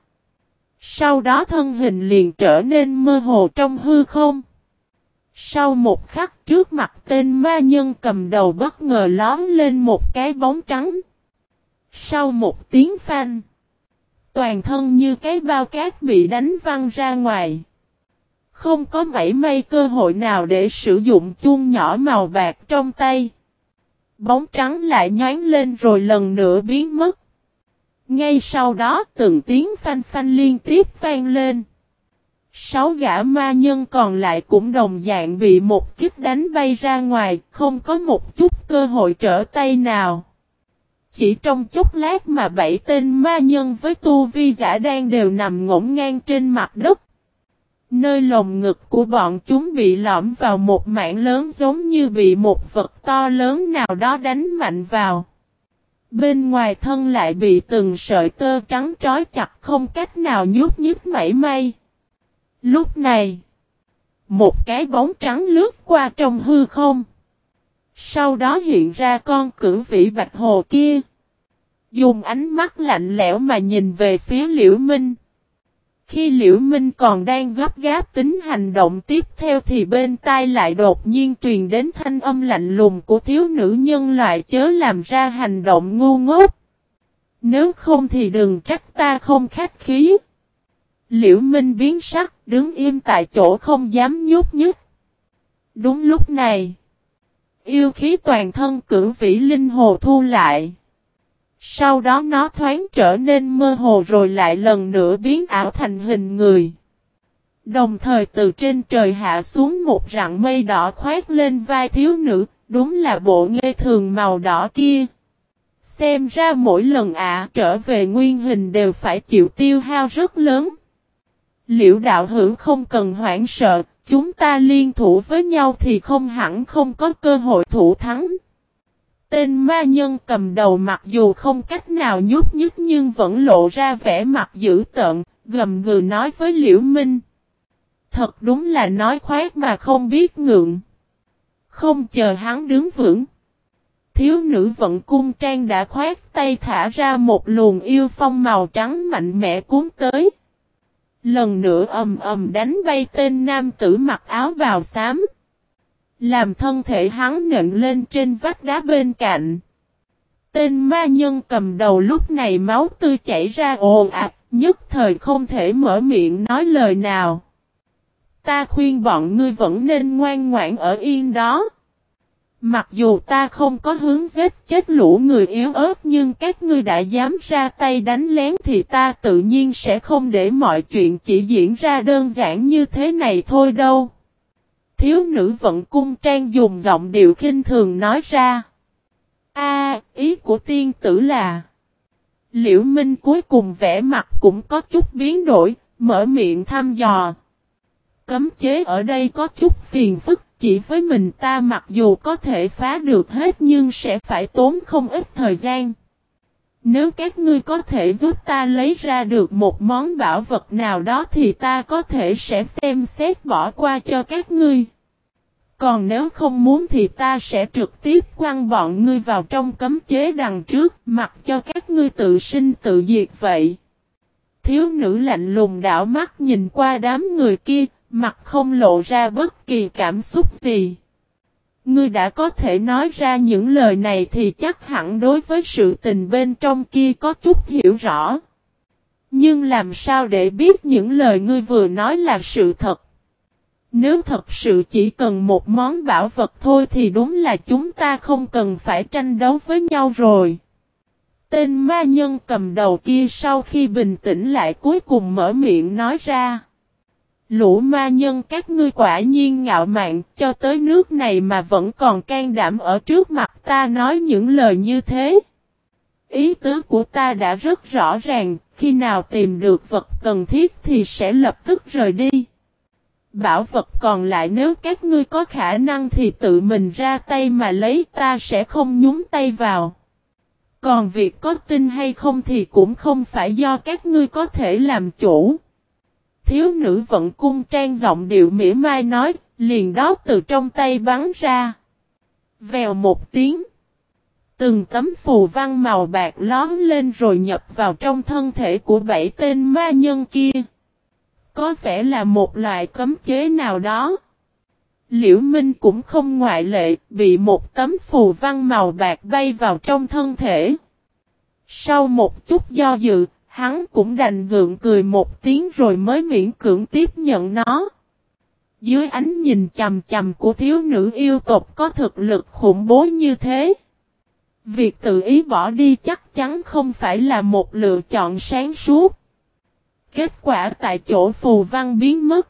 Sau đó thân hình liền trở nên mơ hồ trong hư không. Sau một khắc trước mặt tên ma nhân cầm đầu bất ngờ lóm lên một cái bóng trắng. Sau một tiếng phanh, toàn thân như cái bao cát bị đánh văng ra ngoài. Không có mảy may cơ hội nào để sử dụng chuông nhỏ màu bạc trong tay. Bóng trắng lại nhoáng lên rồi lần nữa biến mất. Ngay sau đó từng tiếng phanh phanh liên tiếp vang lên. 6 gã ma nhân còn lại cũng đồng dạng bị một kích đánh bay ra ngoài, không có một chút cơ hội trở tay nào. Chỉ trong chốc lát mà 7 tên ma nhân với tu vi giả đan đều nằm ngổn ngang trên mặt đất. Nơi lồng ngực của bọn chúng bị lõm vào một mảng lớn giống như bị một vật to lớn nào đó đánh mạnh vào. Bên ngoài thân lại bị từng sợi tơ trắng trói chặt không cách nào nhúc nhích mảy may. Lúc này, một cái bóng trắng lướt qua trong hư không. Sau đó hiện ra con cửu vĩ bạch hồ kia. Dùng ánh mắt lạnh lẽo mà nhìn về phía Liễu Minh. Khi Liễu Minh còn đang gấp gáp tính hành động tiếp theo thì bên tai lại đột nhiên truyền đến thanh âm lạnh lùng của thiếu nữ nhân loại, chớ làm ra hành động ngu ngốc. Nếu không thì đừng trách ta không khách khí. Liễu Minh biến sắc, đứng im tại chỗ không dám nhúc nhích. Đúng lúc này, yêu khí toàn thân cửu vĩ linh hồ thu lại. Sau đó nó thoáng trở nên mơ hồ rồi lại lần nữa biến ảo thành hình người. Đồng thời từ trên trời hạ xuống một rặng mây đỏ khoét lên vai thiếu nữ, đúng là bộ nghê thường màu đỏ kia. Xem ra mỗi lần trở về nguyên hình đều phải chịu tiêu hao rất lớn. Liễu đạo hữu không cần hoảng sợ, chúng ta liên thủ với nhau thì không hẳn không có cơ hội thủ thắng. Tên ma nhân cầm đầu mặc dù không cách nào nhúc nhích nhưng vẫn lộ ra vẻ mặt dữ tợn, gầm gừ nói với Liễu Minh. Thật đúng là nói khoác mà không biết ngượng. Không chờ hắn đứng vững, thiếu nữ vận cung trang đã khoát tay thả ra một luồng yêu phong màu trắng mạnh mẽ cuốn tới. Lần nữa ầm ầm đánh bay tên nam tử mặc áo bào xám. Làm thân thể hắn nện lên trên vách đá bên cạnh. Tên ma nhân cầm đầu lúc này máu tươi chảy ra ồ ạt, nhất thời không thể mở miệng nói lời nào. Ta khuyên bọn ngươi vẫn nên ngoan ngoãn ở yên đó. Mặc dù ta không có hướng giết chết lũ người yếu ớt nhưng các ngươi đã dám ra tay đánh lén thì ta tự nhiên sẽ không để mọi chuyện chỉ diễn ra đơn giản như thế này thôi đâu. Thiếu nữ vận cung trang dùng giọng điệu khinh thường nói ra. Ý của tiên tử là. Liễu Minh cuối cùng vẻ mặt cũng có chút biến đổi, mở miệng thăm dò. Cấm chế ở đây có chút phiền phức, chỉ với mình ta mặc dù có thể phá được hết nhưng sẽ phải tốn không ít thời gian. Nếu các ngươi có thể giúp ta lấy ra được một món bảo vật nào đó thì ta có thể sẽ xem xét bỏ qua cho các ngươi. Còn nếu không muốn thì ta sẽ trực tiếp quăng bọn ngươi vào trong cấm chế đằng trước, mặc cho các ngươi tự sinh tự diệt vậy. Thiếu nữ lạnh lùng đảo mắt nhìn qua đám người kia, mặt không lộ ra bất kỳ cảm xúc gì. Ngươi đã có thể nói ra những lời này thì chắc hẳn đối với sự tình bên trong kia có chút hiểu rõ. Nhưng làm sao để biết những lời ngươi vừa nói là sự thật? Nếu thật sự chỉ cần một món bảo vật thôi thì đúng là chúng ta không cần phải tranh đấu với nhau rồi. Tên ma nhân cầm đầu kia sau khi bình tĩnh lại cuối cùng mở miệng nói ra. Lũ ma nhân các ngươi quả nhiên ngạo mạn, cho tới nước này mà vẫn còn can đảm ở trước mặt ta nói những lời như thế. Ý tứ của ta đã rất rõ ràng, khi nào tìm được vật cần thiết thì sẽ lập tức rời đi. Bảo vật còn lại nếu các ngươi có khả năng thì tự mình ra tay mà lấy, ta sẽ không nhúng tay vào. Còn việc có tin hay không thì cũng không phải do các ngươi có thể làm chủ. Thiếu nữ vận cung trang giọng điệu mỉa mai nói, liền đó từ trong tay bắn ra. Vèo một tiếng. Từng tấm phù văn màu bạc lóm lên rồi nhập vào trong thân thể của 7 tên ma nhân kia. Có vẻ là một loại cấm chế nào đó. Liễu Minh cũng không ngoại lệ, bị một tấm phù văn màu bạc bay vào trong thân thể. Sau một chút do dự, hắn cũng đành gượng cười một tiếng rồi mới miễn cưỡng tiếp nhận nó. Dưới ánh nhìn chằm chằm của thiếu nữ yêu tộc có thực lực khủng bố như thế, việc tự ý bỏ đi chắc chắn không phải là một lựa chọn sáng suốt. Kết quả tại chỗ phù văn biến mất.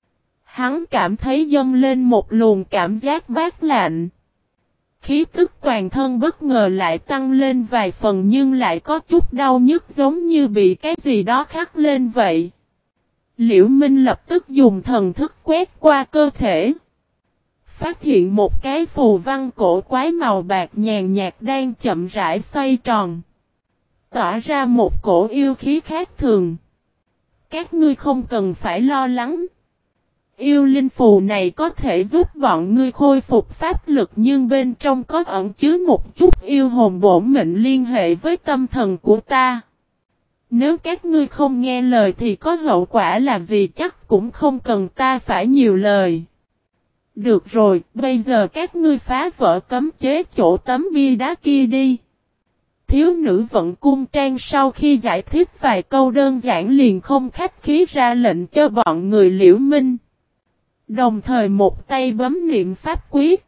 Hắn cảm thấy dâng lên một luồng cảm giác mát lạnh. Khí tức toàn thân bất ngờ lại tăng lên vài phần nhưng lại có chút đau nhức giống như bị cái gì đó khắc lên vậy. Liễu Minh lập tức dùng thần thức quét qua cơ thể. Phát hiện một cái phù văn cổ quái màu bạc nhàn nhạt đang chậm rãi xoay tròn. Tỏa ra một cổ yêu khí khác thường. Các ngươi không cần phải lo lắng. Yêu linh phù này có thể giúp bọn ngươi khôi phục pháp lực nhưng bên trong có ẩn chứa một chút yêu hồn bổn mệnh liên hệ với tâm thần của ta. Nếu các ngươi không nghe lời thì có hậu quả là gì chắc cũng không cần ta phải nhiều lời. Được rồi, bây giờ các ngươi phá vỡ cấm chế chỗ tấm bia đá kia đi. Thiếu nữ vận cung trang sau khi giải thích vài câu đơn giản liền không khách khí ra lệnh cho bọn người Liễu Minh. Đồng thời một tay bấm niệm pháp quyết.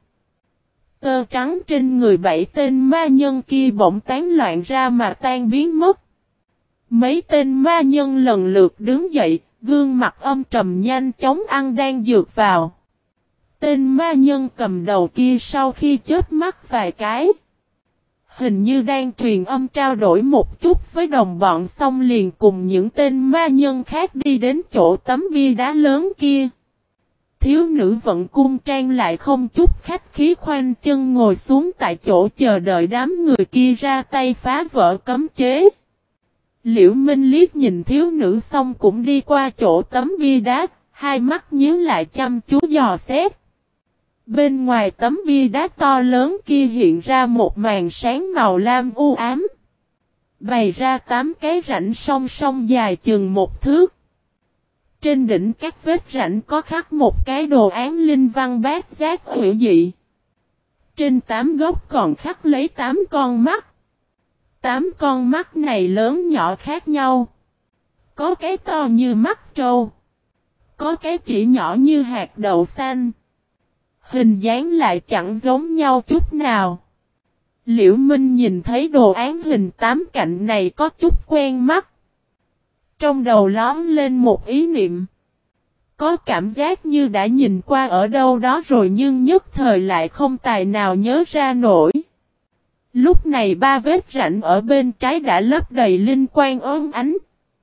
Tơ trắng trên người 7 tên ma nhân kia bỗng tán loạn ra mà tan biến mất. Mấy tên ma nhân lần lượt đứng dậy, gương mặt âm trầm nhanh chóng ăn đang dược vào. Tên ma nhân cầm đầu kia sau khi chớp mắt vài cái, hình như đang truyền âm trao đổi một chút với đồng bọn xong liền cùng những tên ma nhân khác đi đến chỗ tấm bia đá lớn kia. Thiếu nữ vận cung trang lại không chút khách khí khoanh chân ngồi xuống tại chỗ chờ đợi đám người kia ra tay phá vỡ cấm chế. Liễu Minh liếc nhìn thiếu nữ xong cũng đi qua chỗ tấm bia đá, hai mắt nhíu lại chăm chú dò xét. Bên ngoài tấm bia đá to lớn kia hiện ra một màn sáng màu lam u ám. Bày ra 8 cái rãnh song song dài chừng 1 thước. Trên đỉnh các vết rãnh có khắc một cái đồ án linh văn bát giác hữu dị. Trên 8 góc còn khắc lấy 8 con mắt. 8 con mắt này lớn nhỏ khác nhau. Có cái to như mắt trâu. Có cái chỉ nhỏ như hạt đậu xanh. Hình dáng lại chẳng giống nhau chút nào. Liễu Minh nhìn thấy đồ án hình 8 cạnh này có chút quen mắt. Trong đầu lóm lên một ý niệm. Có cảm giác như đã nhìn qua ở đâu đó rồi nhưng nhất thời lại không tài nào nhớ ra nổi. Lúc này 3 vết rãnh ở bên trái đã lấp đầy linh quang óng ánh.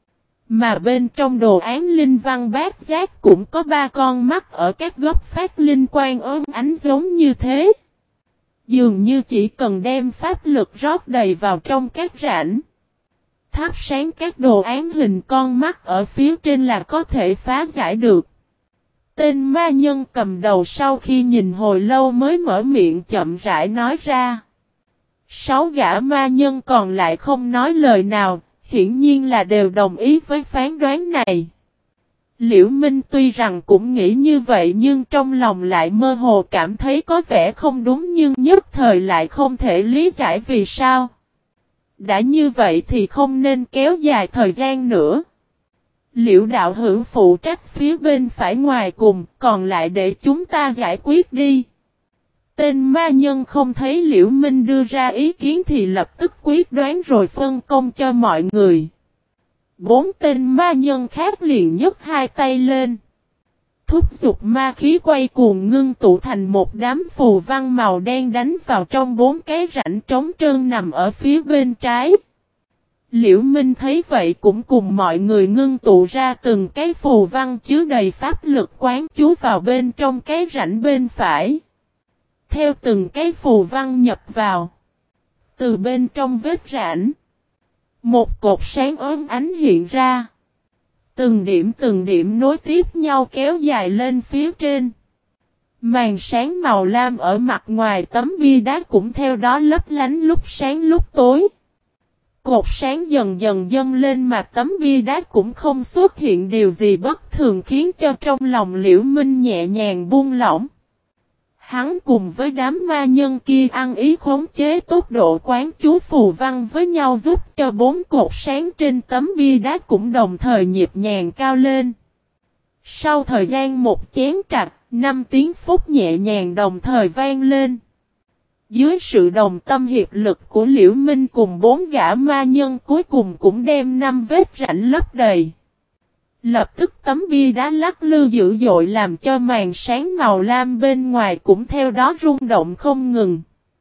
Mà bên trong đồ án linh văn bát giác cũng có 3 con mắt ở các góc phát linh quang óng ánh giống như thế. Dường như chỉ cần đem pháp lực rót đầy vào trong các rãnh, thắp sáng các đồ án hình con mắt ở phía trên là có thể phá giải được. Tên ma nhân cầm đầu sau khi nhìn hồi lâu mới mở miệng chậm rãi nói ra. 6 gã ma nhân còn lại không nói lời nào, hiển nhiên là đều đồng ý với phán đoán này. Liễu Minh tuy rằng cũng nghĩ như vậy nhưng trong lòng lại mơ hồ cảm thấy có vẻ không đúng nhưng nhất thời lại không thể lý giải vì sao. Đã như vậy thì không nên kéo dài thời gian nữa. Liễu đạo hữu phụ trách phía bên phải ngoài cùng, còn lại để chúng ta giải quyết đi. Tên ma nhân không thấy Liễu Minh đưa ra ý kiến thì lập tức quyết đoán rồi phân công cho mọi người. 4 tên ma nhân khác liền nhấc hai tay lên. Thúc giục ma khí quay cuồng ngưng tụ thành một đám phù văn màu đen đánh vào trong 4 cái rãnh trống trơn nằm ở phía bên trái. Liễu Minh thấy vậy cũng cùng mọi người ngưng tụ ra từng cái phù văn chứa đầy pháp lực quán chú vào bên trong cái rãnh bên phải. Theo từng cái phù văn nhập vào. Từ bên trong vết rãnh. Một cột sáng óng ánh hiện ra. Từng điểm nối tiếp nhau kéo dài lên phía trên. Màn sáng màu lam ở mặt ngoài tấm bia đá cũng theo đó lấp lánh lúc sáng lúc tối. Cột sáng dần dần dâng lên mà tấm bia đá cũng không xuất hiện điều gì bất thường khiến cho trong lòng Liễu Minh nhẹ nhàng buông lỏng. Hắn cùng với đám ma nhân kia ăn ý khống chế tốc độ quán chú phù văn với nhau giúp cho 4 cột sáng trên tấm bia đá cũng đồng thời nhịp nhàng cao lên. Sau thời gian một chén trạc, 5 tiếng phút nhẹ nhàng đồng thời vang lên. Dưới sự đồng tâm hiệp lực của Liễu Minh cùng 4 gã ma nhân cuối cùng cũng đem 5 vết rãnh lấp đầy. Lập tức tấm bia đá lắc lư dữ dội làm cho màn sáng màu lam bên ngoài cũng theo đó rung động không ngừng.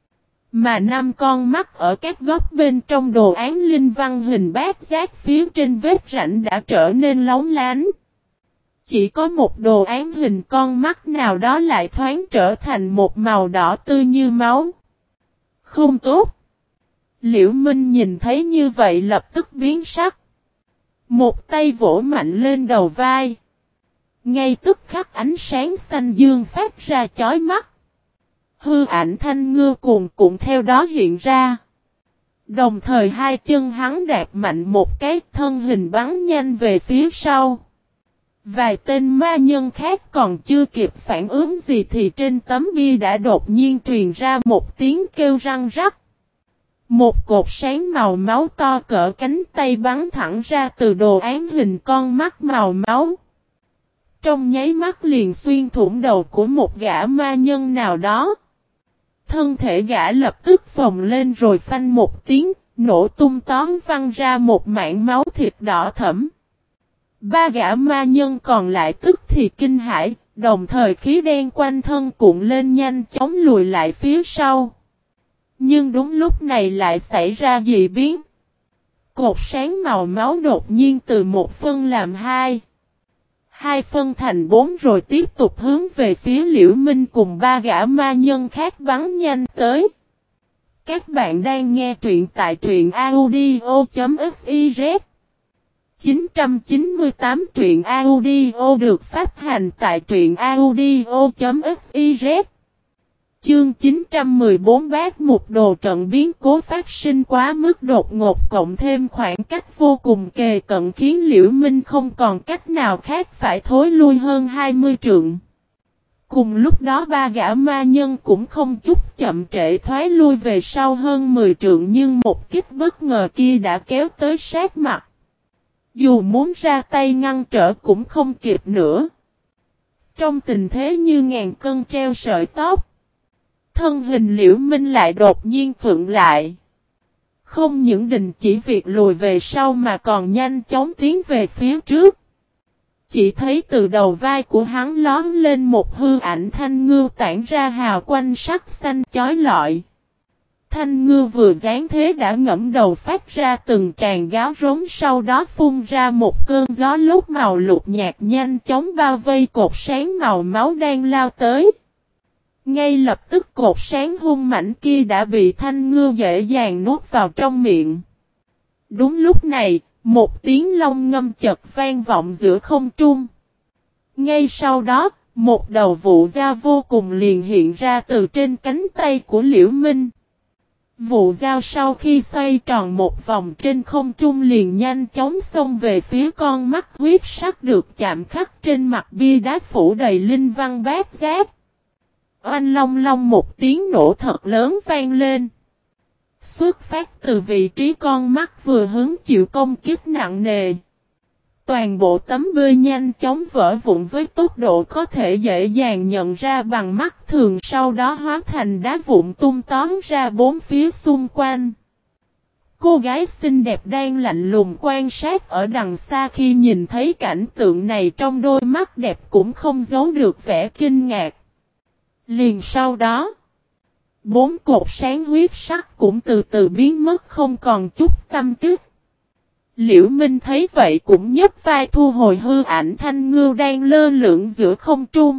Mà 5 con mắt ở các góc bên trong đồ án linh văn hình bát giác phía trên vết rãnh đã trở nên lóng lánh. Chỉ có một đồ án hình con mắt nào đó lại thoáng trở thành một màu đỏ tươi như máu. Không tốt. Liễu Minh nhìn thấy như vậy lập tức biến sắc. Một tay vỗ mạnh lên đầu vai. Ngay tức khắc ánh sáng xanh dương phát ra chói mắt. Hư ảnh thanh ngư cuồn cuộn theo đó hiện ra. Đồng thời hai chân hắn đạp mạnh một cái thân hình bắn nhanh về phía sau. Vài tên ma nhân khác còn chưa kịp phản ứng gì thì trên tấm bia đã đột nhiên truyền ra một tiếng kêu răng rắc. Một cột sáng màu máu to cỡ cánh tay bắn thẳng ra từ đồ án hình con mắt màu máu. Trong nháy mắt liền xuyên thủng đầu của một gã ma nhân nào đó. Thân thể gã lập tức phồng lên rồi phanh một tiếng, nổ tung tóm văng ra một mảng máu thịt đỏ thẫm. 3 gã ma nhân còn lại tức thì kinh hãi, đồng thời khí đen quanh thân cuộn lên nhanh chóng lùi lại phía sau. Nhưng đúng lúc này lại xảy ra dị biến. Cột sáng màu máu đột nhiên từ một phân làm 2. 2 phân thành 4 rồi tiếp tục hướng về phía Liễu Minh cùng 3 gã ma nhân khác bắn nhanh tới. Các bạn đang nghe truyện tại truyện audio.fiz 998 truyện audio được phát hành tại truyện audio.fiz. Chương 914 bát một đồ trận biến cố phát sinh quá mức đột ngột cộng thêm khoảng cách vô cùng kề cận khiến Liễu Minh không còn cách nào khác phải thối lui hơn 20 trượng. Cùng lúc đó 3 gã ma nhân cũng không chút chậm trễ thoái lui về sau hơn 10 trượng nhưng một kích bất ngờ kia đã kéo tới sát mặt. Dù muốn ra tay ngăn trở cũng không kịp nữa. Trong tình thế như ngàn cân treo sợi tóc. Thân hình Liễu Minh lại đột nhiên phượng lại. Không những đình chỉ việc lùi về sau mà còn nhanh chóng tiến về phía trước. Chỉ thấy từ đầu vai của hắn lóm lên một hư ảnh thanh ngư tản ra hào quanh sắc xanh chói lọi. Thanh ngư vừa dáng thế đã ngẫm đầu phát ra từng tràng gáo rống sau đó phun ra một cơn gió lốc màu lục nhạt nhanh chóng bao vây cột sáng màu máu đang lao tới. Ngay lập tức cột sáng hung mãnh kia đã bị thanh ngư dễ dàng nuốt vào trong miệng. Đúng lúc này, một tiếng long ngâm chợt vang vọng giữa không trung. Ngay sau đó, một đầu vụ dao vô cùng liền hiện ra từ trên cánh tay của Liễu Minh. Vụ dao sau khi xoay tròn một vòng trên không trung liền nhanh chóng xông về phía con mắt huyết sắc được chạm khắc trên mặt bia đá phủ đầy linh văn bát giác. Oanh long long một tiếng nổ thật lớn vang lên. Xuất phát từ vị trí con mắt vừa hứng chịu công kích nặng nề. Toàn bộ tấm bia nhanh chóng vỡ vụn với tốc độ có thể dễ dàng nhận ra bằng mắt thường, sau đó hóa thành đá vụn tung tóm ra bốn phía xung quanh. Cô gái xinh đẹp đang lạnh lùng quan sát ở đằng xa, khi nhìn thấy cảnh tượng này trong đôi mắt đẹp cũng không giấu được vẻ kinh ngạc. Liền sau đó, bốn cột sáng huyết sắc cũng từ từ biến mất không còn chút tăm tích. Liễu Minh thấy vậy cũng nhấc vai thu hồi hư ảnh thanh ngưu đang lơ lửng giữa không trung.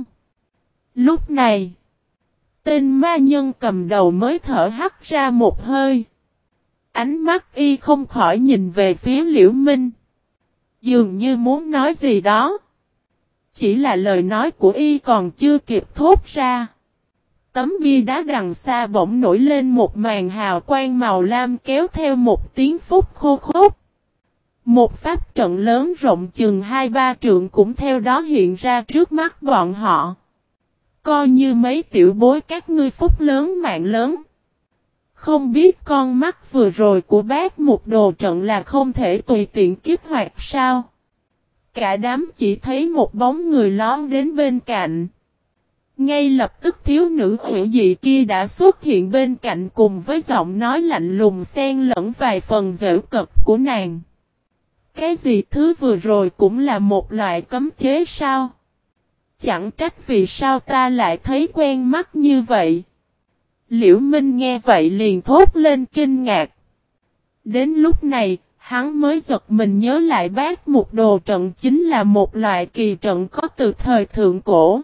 Lúc này, tên ma nhân cầm đầu mới thở hắt ra một hơi. Ánh mắt y không khỏi nhìn về phía Liễu Minh, dường như muốn nói gì đó. Chỉ là lời nói của y còn chưa kịp thốt ra, tấm bia đá đằng xa bỗng nổi lên một màn hào quang màu lam kéo theo một tiếng phúc khô khốc. Một pháp trận lớn rộng chừng 2-3 trượng cũng theo đó hiện ra trước mắt bọn họ. Coi như mấy tiểu bối các ngươi phúc lớn mạng lớn. Không biết con mắt vừa rồi của bác một đồ trận là không thể tùy tiện kích hoạt sao? Cả đám chỉ thấy một bóng người lón đến bên cạnh. Ngay lập tức thiếu nữ hữu dị kia đã xuất hiện bên cạnh cùng với giọng nói lạnh lùng xen lẫn vài phần giễu cợt của nàng. Cái gì thứ vừa rồi cũng là một loại cấm chế sao? Chẳng trách vì sao ta lại thấy quen mắt như vậy. Liễu Minh nghe vậy liền thốt lên kinh ngạc. Đến lúc này, hắn mới giật mình nhớ lại bát một đồ trận chính là một loại kỳ trận có từ thời thượng cổ.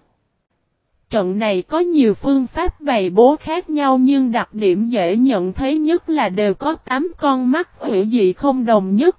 Trận này có nhiều phương pháp bày bố khác nhau, nhưng đặc điểm dễ nhận thấy nhất là đều có 8 con mắt hữu dị không đồng nhất.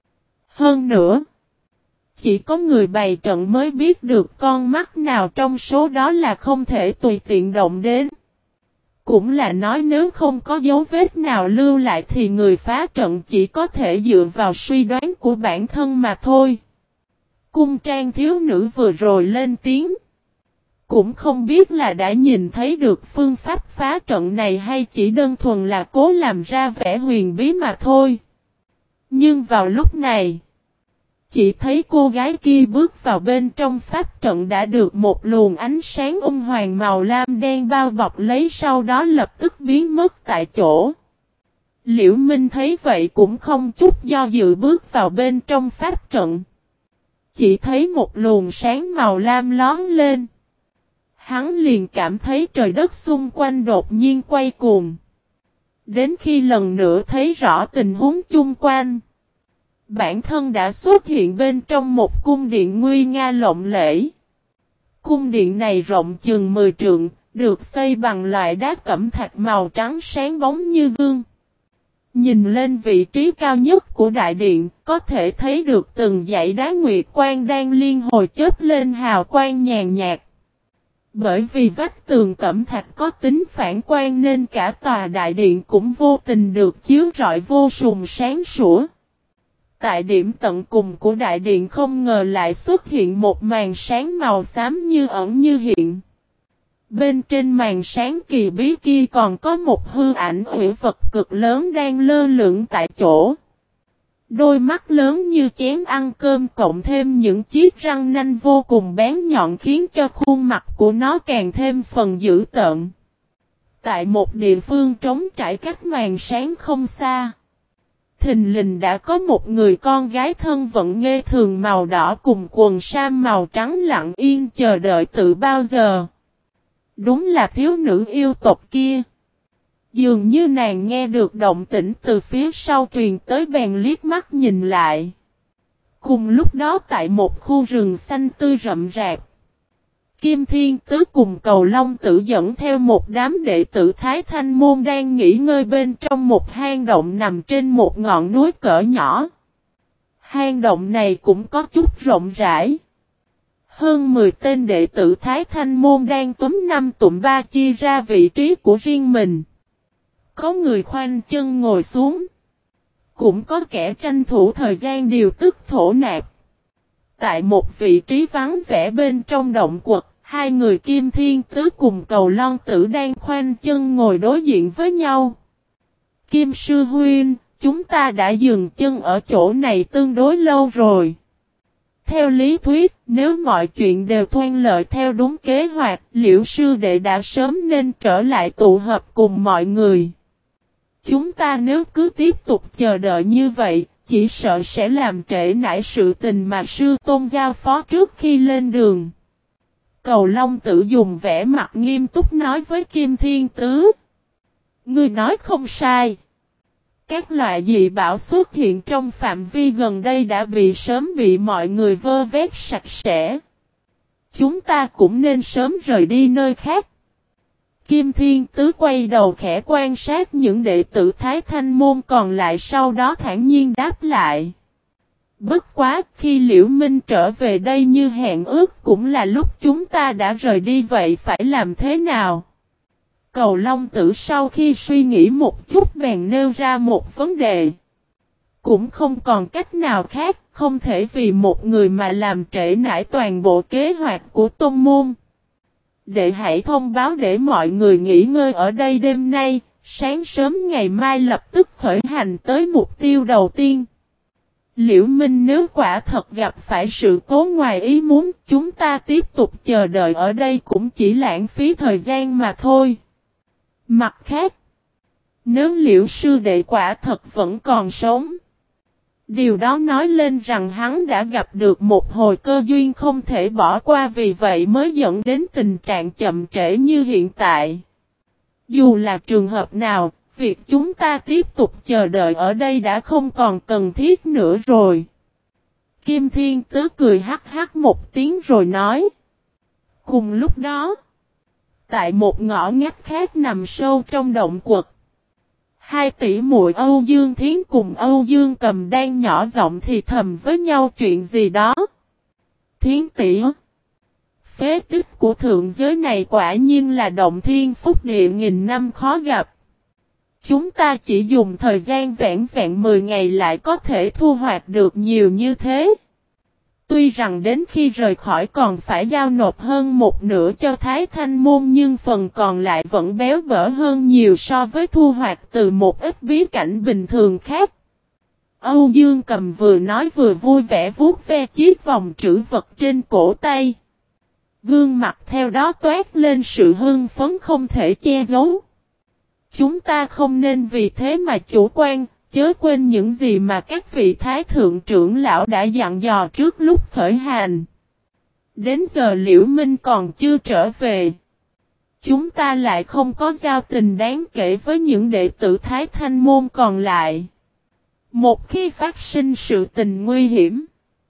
Hơn nữa, chỉ có người bày trận mới biết được con mắt nào trong số đó là không thể tùy tiện động đến. Cũng là nói nếu không có dấu vết nào lưu lại thì người phá trận chỉ có thể dựa vào suy đoán của bản thân mà thôi. Cung trang thiếu nữ vừa rồi lên tiếng. Cũng không biết là đã nhìn thấy được phương pháp phá trận này hay chỉ đơn thuần là cố làm ra vẻ huyền bí mà thôi. Nhưng vào lúc này, chỉ thấy cô gái kia bước vào bên trong pháp trận đã được một luồng ánh sáng hoàng màu lam đen bao bọc lấy, sau đó lập tức biến mất tại chỗ. Liễu Minh thấy vậy cũng không chút do dự bước vào bên trong pháp trận. Chỉ thấy một luồng sáng màu lam lóe lên. Hắn liền cảm thấy trời đất xung quanh đột nhiên quay cuồng. Đến khi lần nữa thấy rõ tình huống chung quanh, bản thân đã xuất hiện bên trong một cung điện nguy nga lộng lẫy. Cung điện này rộng chừng 10 trượng, được xây bằng loại đá cẩm thạch màu trắng sáng bóng như gương. Nhìn lên vị trí cao nhất của đại điện, có thể thấy được từng dãy đá nguyệt quang đang liên hồi chớp lên hào quang nhàn nhạt. Bởi vì vách tường cẩm thạch có tính phản quang nên cả tòa đại điện cũng vô tình được chiếu rọi vô sùng sáng sủa. Tại điểm tận cùng của đại điện không ngờ lại xuất hiện một màn sáng màu xám như ẩn như hiện. Bên trên màn sáng kỳ bí kia còn có một hư ảnh hủy vật cực lớn đang lơ lửng tại chỗ. Đôi mắt lớn như chén ăn cơm cộng thêm những chiếc răng nanh vô cùng bén nhọn khiến cho khuôn mặt của nó càng thêm phần dữ tợn. Tại một địa phương trống trải cách màn sáng không xa, thình lình đã có một người con gái thân vận nghê thường màu đỏ cùng quần sam màu trắng lặng yên chờ đợi từ bao giờ. Đúng là thiếu nữ yêu tộc kia. Dường như nàng nghe được động tĩnh từ phía sau truyền tới bèn liếc mắt nhìn lại. Cùng lúc đó tại một khu rừng xanh tươi rậm rạp, Kim Thiên Tứ cùng Cầu Long Tử dẫn theo một đám đệ tử Thái Thanh Môn đang nghỉ ngơi bên trong một hang động nằm trên một ngọn núi cỡ nhỏ. Hang động này cũng có chút rộng rãi. Hơn 10 tên đệ tử Thái Thanh Môn đang túm năm tụm ba chia ra vị trí của riêng mình. Có người khoanh chân ngồi xuống. Cũng có kẻ tranh thủ thời gian điều tức thổ nạp. Tại một vị trí vắng vẻ bên trong động quật, hai người Kim Thiên Tứ cùng Cầu Long Tử đang khoanh chân ngồi đối diện với nhau. Kim Sư Huynh, chúng ta đã dừng chân ở chỗ này tương đối lâu rồi. Theo lý thuyết, nếu mọi chuyện đều thuận lợi theo đúng kế hoạch, Liễu sư đệ đã sớm nên trở lại tụ hợp cùng mọi người. Chúng ta nếu cứ tiếp tục chờ đợi như vậy, chỉ sợ sẽ làm trễ nải sự tình mà sư tôn giao phó trước khi lên đường. Cầu Long Tử dùng vẻ mặt nghiêm túc nói với Kim Thiên Tứ. Ngươi nói không sai. Các loại dị bão xuất hiện trong phạm vi gần đây đã sớm bị mọi người vơ vét sạch sẽ. Chúng ta cũng nên sớm rời đi nơi khác. Kim Thiên Tứ quay đầu khẽ quan sát những đệ tử Thái Thanh Môn còn lại, sau đó thản nhiên đáp lại. Bất quá, khi Liễu Minh trở về đây như hẹn ước cũng là lúc chúng ta đã rời đi, vậy phải làm thế nào? Cầu Long Tử sau khi suy nghĩ một chút bèn nêu ra một vấn đề. Cũng không còn cách nào khác, không thể vì một người mà làm trễ nải toàn bộ kế hoạch của tôn môn. Đệ hãy thông báo để mọi người nghỉ ngơi ở đây đêm nay, sáng sớm ngày mai lập tức khởi hành tới mục tiêu đầu tiên. Liễu Minh nếu quả thật gặp phải sự cố ngoài ý muốn, chúng ta tiếp tục chờ đợi ở đây cũng chỉ lãng phí thời gian mà thôi. Mặt khác, nếu Liễu sư đệ quả thật vẫn còn sống, điều đó nói lên rằng hắn đã gặp được một hồi cơ duyên không thể bỏ qua, vì vậy mới dẫn đến tình trạng chậm trễ như hiện tại. Dù là trường hợp nào, việc chúng ta tiếp tục chờ đợi ở đây đã không còn cần thiết nữa rồi. Kim Thiên Tứ cười hắc hắc một tiếng rồi nói. Cùng lúc đó, tại một ngõ ngách khác nằm sâu trong động quật, hai tỷ muội Âu Dương Thiến cùng Âu Dương Cầm đang nhỏ giọng thì thầm với nhau chuyện gì đó. Thiến tỷ, phế tích của thượng giới này quả nhiên là động thiên phúc địa nghìn năm khó gặp. Chúng ta chỉ dùng thời gian vẻn vẹn 10 ngày lại có thể thu hoạch được nhiều như thế. Tuy rằng đến khi rời khỏi còn phải giao nộp hơn một nửa cho Thái Thanh Môn, nhưng phần còn lại vẫn béo bở hơn nhiều so với thu hoạch từ một ít bí cảnh bình thường khác. Âu Dương Cầm vừa nói vừa vui vẻ vuốt ve chiếc vòng trữ vật trên cổ tay. Gương mặt theo đó toát lên sự hưng phấn không thể che giấu. Chúng ta không nên vì thế mà chủ quan, chớ quên những gì mà các vị thái thượng trưởng lão đã dặn dò trước lúc khởi hành. Đến giờ Liễu Minh còn chưa trở về. Chúng ta lại không có giao tình đáng kể với những đệ tử Thái Thanh Môn còn lại. Một khi phát sinh sự tình nguy hiểm,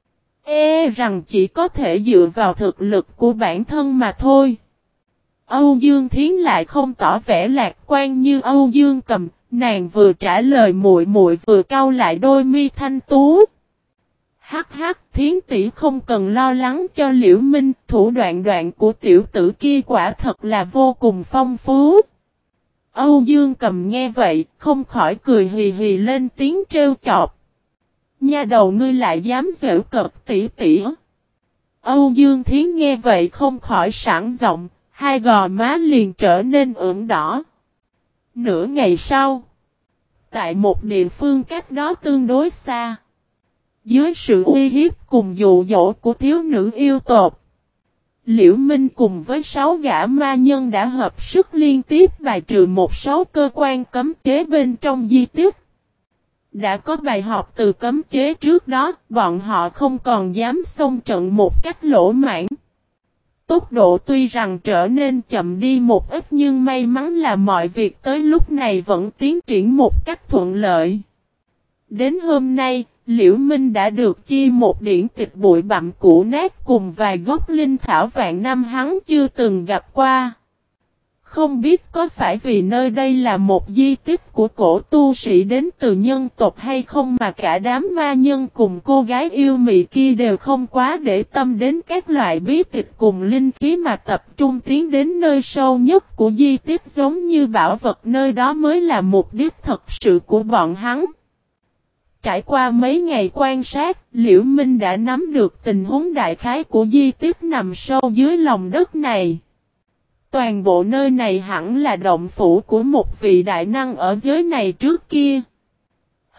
rằng chỉ có thể dựa vào thực lực của bản thân mà thôi. Âu Dương Thiến lại không tỏ vẻ lạc quan như Âu Dương Cầm, nàng vừa trả lời muội muội vừa cau lại đôi mi thanh tú. Hắc hắc, Thiến tỷ không cần lo lắng cho Liễu Minh, thủ đoạn của tiểu tử kia quả thật là vô cùng phong phú. Âu Dương Cầm nghe vậy, không khỏi cười hì hì lên tiếng trêu chọc. Nha đầu ngươi lại dám giễu cợt tỷ tỷ. Âu Dương Thiến nghe vậy không khỏi sảng giọng, hai gò má liền trở nên ửng đỏ. Nửa ngày sau, tại một địa phương cách đó tương đối xa, dưới sự uy hiếp cùng dụ dỗ của thiếu nữ yêu tột, Liễu Minh cùng với 6 gã ma nhân đã hợp sức liên tiếp bài trừ một số cơ quan cấm chế bên trong di tích. Đã có bài học từ cấm chế trước đó, bọn họ không còn dám xông trận một cách lỗ mãng. Tốc độ tuy rằng trở nên chậm đi một ít, nhưng may mắn là mọi việc tới lúc này vẫn tiến triển một cách thuận lợi. Đến hôm nay, Liễu Minh đã được chia một điển tịch bụi bặm cũ nát cùng vài gốc linh thảo vạn năm hắn chưa từng gặp qua. Không biết có phải vì nơi đây là một di tích của cổ tu sĩ đến từ nhân tộc hay không mà cả đám ma nhân cùng cô gái yêu mị kia đều không quá để tâm đến các loại bí tịch cùng linh khí mà tập trung tiến đến nơi sâu nhất của di tích, giống như bảo vật nơi đó mới là mục đích thật sự của bọn hắn. Trải qua mấy ngày quan sát, Liễu Minh đã nắm được tình huống đại khái của di tích nằm sâu dưới lòng đất này. Toàn bộ nơi này hẳn là động phủ của một vị đại năng ở giới này trước kia.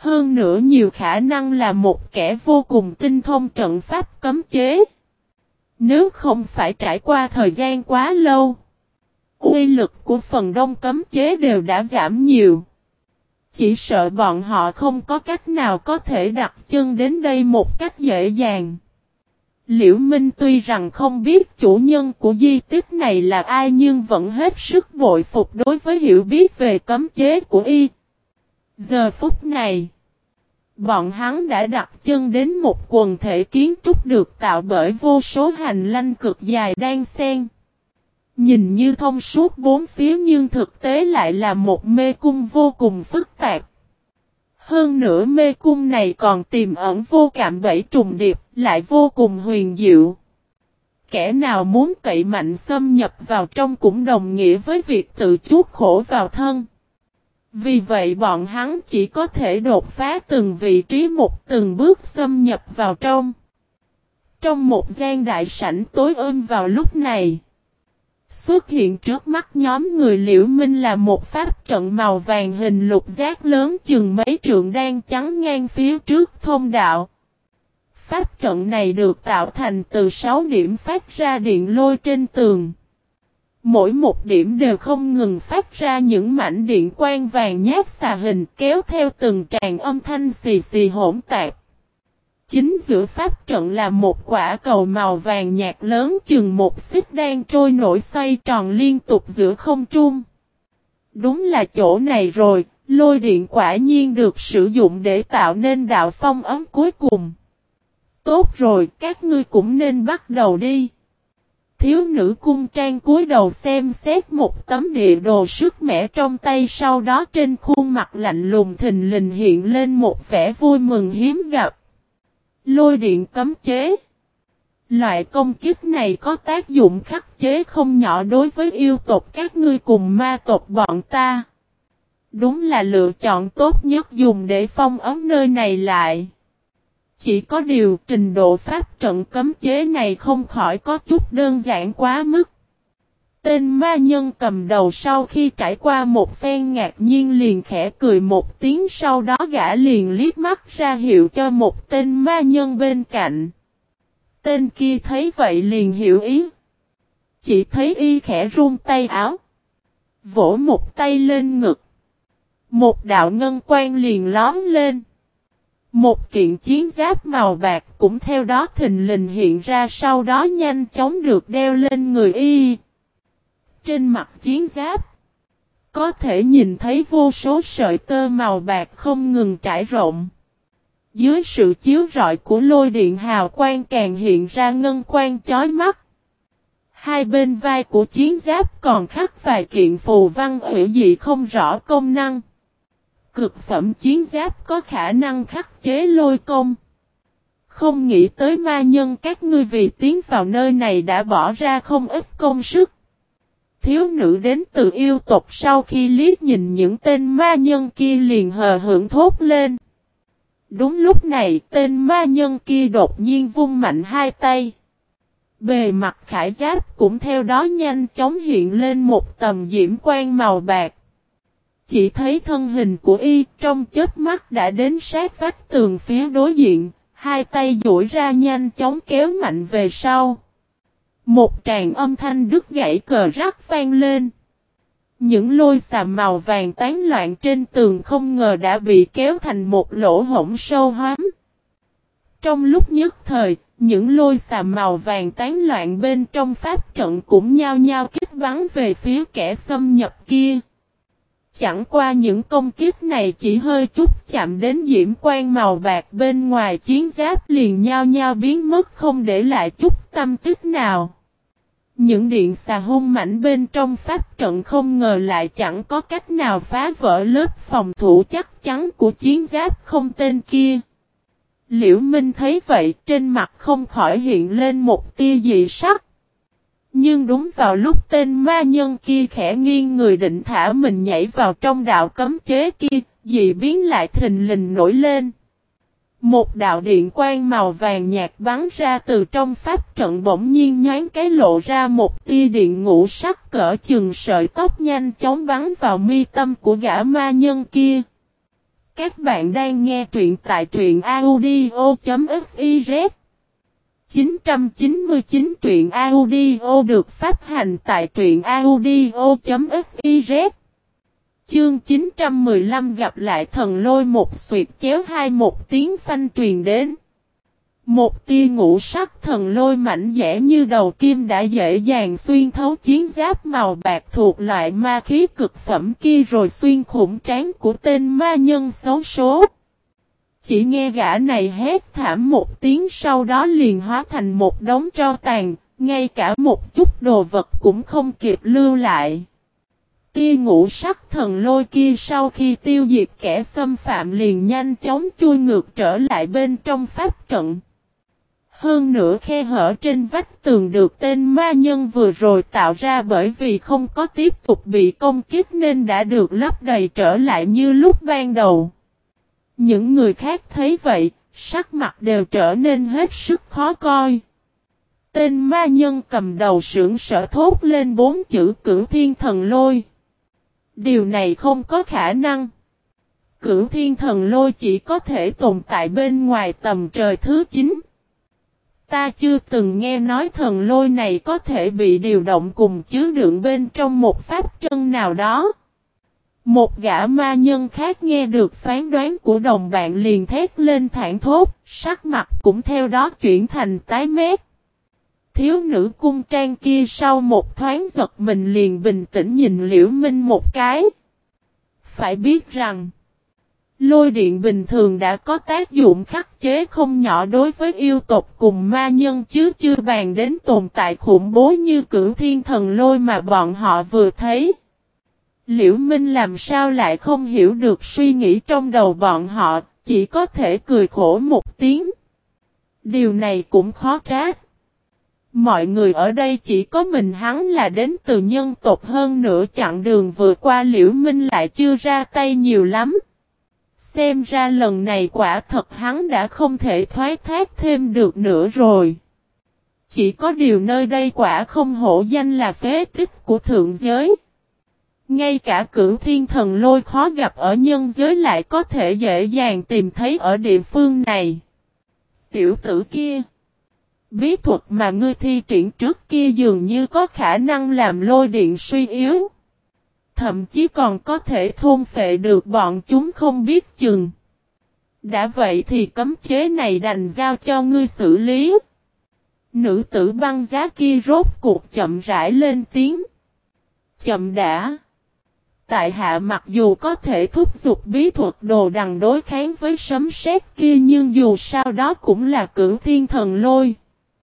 Hơn nữa nhiều khả năng là một kẻ vô cùng tinh thông trận pháp cấm chế. Nếu không phải trải qua thời gian quá lâu, uy lực của phần đông cấm chế đều đã giảm nhiều. Chỉ sợ bọn họ không có cách nào có thể đặt chân đến đây một cách dễ dàng. Liễu Minh tuy rằng không biết chủ nhân của di tích này là ai nhưng vẫn hết sức bội phục đối với hiểu biết về cấm chế của y. Giờ phút này, bọn hắn đã đặt chân đến một quần thể kiến trúc được tạo bởi vô số hành lang cực dài đan xen. Nhìn như thông suốt bốn phía nhưng thực tế lại là một mê cung vô cùng phức tạp. Hơn nữa mê cung này còn tiềm ẩn vô cạm bẫy trùng điệp, lại vô cùng huyền diệu. Kẻ nào muốn cậy mạnh xâm nhập vào trong cũng đồng nghĩa với việc tự chuốc khổ vào thân. Vì vậy bọn hắn chỉ có thể đột phá từng vị trí một từng bước xâm nhập vào trong. Trong một gian đại sảnh tối ôm vào lúc này, xuất hiện trước mắt nhóm người Liễu Minh là một pháp trận màu vàng hình lục giác lớn chừng mấy trượng đang chắn ngang phía trước thông đạo. Pháp trận này được tạo thành từ 6 điểm phát ra điện lôi trên tường. Mỗi một điểm đều không ngừng phát ra những mảnh điện quang vàng nhát xà hình kéo theo từng tràng âm thanh xì xì hỗn tạp. Chính giữa pháp trận là một quả cầu màu vàng nhạt lớn chừng một xích đang trôi nổi xoay tròn liên tục giữa không trung. Đúng là chỗ này rồi, lôi điện quả nhiên được sử dụng để tạo nên đạo phong ấm cuối cùng. Tốt rồi, các ngươi cũng nên bắt đầu đi. Thiếu nữ cung trang cúi đầu xem xét một tấm địa đồ sức mẻ trong tay, sau đó trên khuôn mặt lạnh lùng thình lình hiện lên một vẻ vui mừng hiếm gặp. Lôi điện cấm chế. Loại công kích này có tác dụng khắc chế không nhỏ đối với yêu tộc các ngươi cùng ma tộc bọn ta. Đúng là lựa chọn tốt nhất dùng để phong ấm nơi này lại. Chỉ có điều trình độ pháp trận cấm chế này không khỏi có chút đơn giản quá mức. Tên ma nhân cầm đầu sau khi trải qua một phen ngạc nhiên liền khẽ cười một tiếng, sau đó gã liền liếc mắt ra hiệu cho một tên ma nhân bên cạnh. Tên kia thấy vậy liền hiểu ý. Chỉ thấy y khẽ run tay áo, vỗ một tay lên ngực. Một đạo ngân quang liền lóm lên. Một kiện chiến giáp màu bạc cũng theo đó thình lình hiện ra, sau đó nhanh chóng được đeo lên người y. Trên mặt chiến giáp, có thể nhìn thấy vô số sợi tơ màu bạc không ngừng trải rộng. Dưới sự chiếu rọi của lôi điện hào quang càng hiện ra ngân quang chói mắt. Hai bên vai của chiến giáp còn khắc vài kiện phù văn hữu dị không rõ công năng. Cực phẩm chiến giáp có khả năng khắc chế lôi công. Không nghĩ tới ma nhân các ngươi vì tiến vào nơi này đã bỏ ra không ít công sức. Thiếu nữ đến từ yêu tộc sau khi liếc nhìn những tên ma nhân kia liền hờ hững thốt lên. Đúng lúc này tên ma nhân kia đột nhiên vung mạnh hai tay. Bề mặt khải giáp cũng theo đó nhanh chóng hiện lên một tầm diễm quang màu bạc. Chỉ thấy thân hình của y trong chớp mắt đã đến sát vách tường phía đối diện, hai tay duỗi ra nhanh chóng kéo mạnh về sau. Một tràng âm thanh đứt gãy cờ rắc vang lên. Những lôi xà màu vàng tán loạn trên tường không ngờ đã bị kéo thành một lỗ hổng sâu hoắm. Trong lúc nhất thời, những lôi xà màu vàng tán loạn bên trong pháp trận cũng nhao nhao kích bắn về phía kẻ xâm nhập kia. Chẳng qua những công kích này chỉ hơi chút chạm đến diễm quang màu bạc bên ngoài chiến giáp liền nhao nhao biến mất không để lại chút tâm tích nào. Những điện xà hung mãnh bên trong pháp trận không ngờ lại chẳng có cách nào phá vỡ lớp phòng thủ chắc chắn của chiến giáp không tên kia. Liễu Minh thấy vậy trên mặt không khỏi hiện lên một tia dị sắc. Nhưng đúng vào lúc tên ma nhân kia khẽ nghiêng người định thả mình nhảy vào trong đạo cấm chế kia, dị biến lại thình lình nổi lên. Một đạo điện quang màu vàng nhạt bắn ra từ trong pháp trận, bỗng nhiên nhoáng cái lộ ra một tia điện ngũ sắc cỡ chừng sợi tóc nhanh chóng bắn vào mi tâm của gã ma nhân kia. Các bạn đang nghe truyện tại truyện audio.fiz 999 truyện audio được phát hành tại truyện audio.fiz Chương 915 gặp lại thần lôi một xuyệt chéo hai một tiếng phanh truyền đến. Một tia ngũ sắc thần lôi mảnh dẻ như đầu kim đã dễ dàng xuyên thấu chiến giáp màu bạc thuộc loại ma khí cực phẩm kia rồi xuyên khủng trán của tên ma nhân xấu số. Chỉ nghe gã này hét thảm một tiếng sau đó liền hóa thành một đống tro tàn, ngay cả một chút đồ vật cũng không kịp lưu lại. Tia ngũ sắc thần lôi kia sau khi tiêu diệt kẻ xâm phạm liền nhanh chóng chui ngược trở lại bên trong pháp trận. Hơn nữa khe hở trên vách tường được tên ma nhân vừa rồi tạo ra bởi vì không có tiếp tục bị công kích nên đã được lấp đầy trở lại như lúc ban đầu. Những người khác thấy vậy, sắc mặt đều trở nên hết sức khó coi. Tên ma nhân cầm đầu sững sờ thốt lên bốn chữ Cửu Thiên Thần Lôi. Điều này không có khả năng. Cửu Thiên Thần Lôi chỉ có thể tồn tại bên ngoài tầm trời thứ 9. Ta chưa từng nghe nói thần lôi này có thể bị điều động cùng chứa đựng bên trong một pháp trân nào đó. Một gã ma nhân khác nghe được phán đoán của đồng bạn liền thét lên thảng thốt, sắc mặt cũng theo đó chuyển thành tái mét. Thiếu nữ cung trang kia sau một thoáng giật mình liền bình tĩnh nhìn Liễu Minh một cái. Phải biết rằng, lôi điện bình thường đã có tác dụng khắc chế không nhỏ đối với yêu tộc cùng ma nhân chứ chưa bàn đến tồn tại khủng bố như Cửu Thiên Thần Lôi mà bọn họ vừa thấy. Liễu Minh làm sao lại không hiểu được suy nghĩ trong đầu bọn họ, chỉ có thể cười khổ một tiếng. Điều này cũng khó trách. Mọi người ở đây chỉ có mình hắn là đến từ nhân tộc hơn nữa chặng đường vừa qua Liễu Minh lại chưa ra tay nhiều lắm. Xem ra lần này quả thật hắn đã không thể thoái thác thêm được nữa rồi. Chỉ có điều nơi đây quả không hổ danh là phế tích của thượng giới. Ngay cả Cửu Thiên Thần Lôi khó gặp ở nhân giới lại có thể dễ dàng tìm thấy ở địa phương này. Tiểu tử kia, bí thuật mà ngươi thi triển trước kia dường như có khả năng làm lôi điện suy yếu. Thậm chí còn có thể thôn phệ được bọn chúng không biết chừng. Đã vậy thì cấm chế này đành giao cho ngươi xử lý. Nữ tử băng giá kia rốt cuộc chậm rãi lên tiếng. Chậm đã. Tại hạ mặc dù có thể thúc giục bí thuật đồ đằng đối kháng với sấm sét kia nhưng dù sao đó cũng là Cửu Thiên Thần Lôi.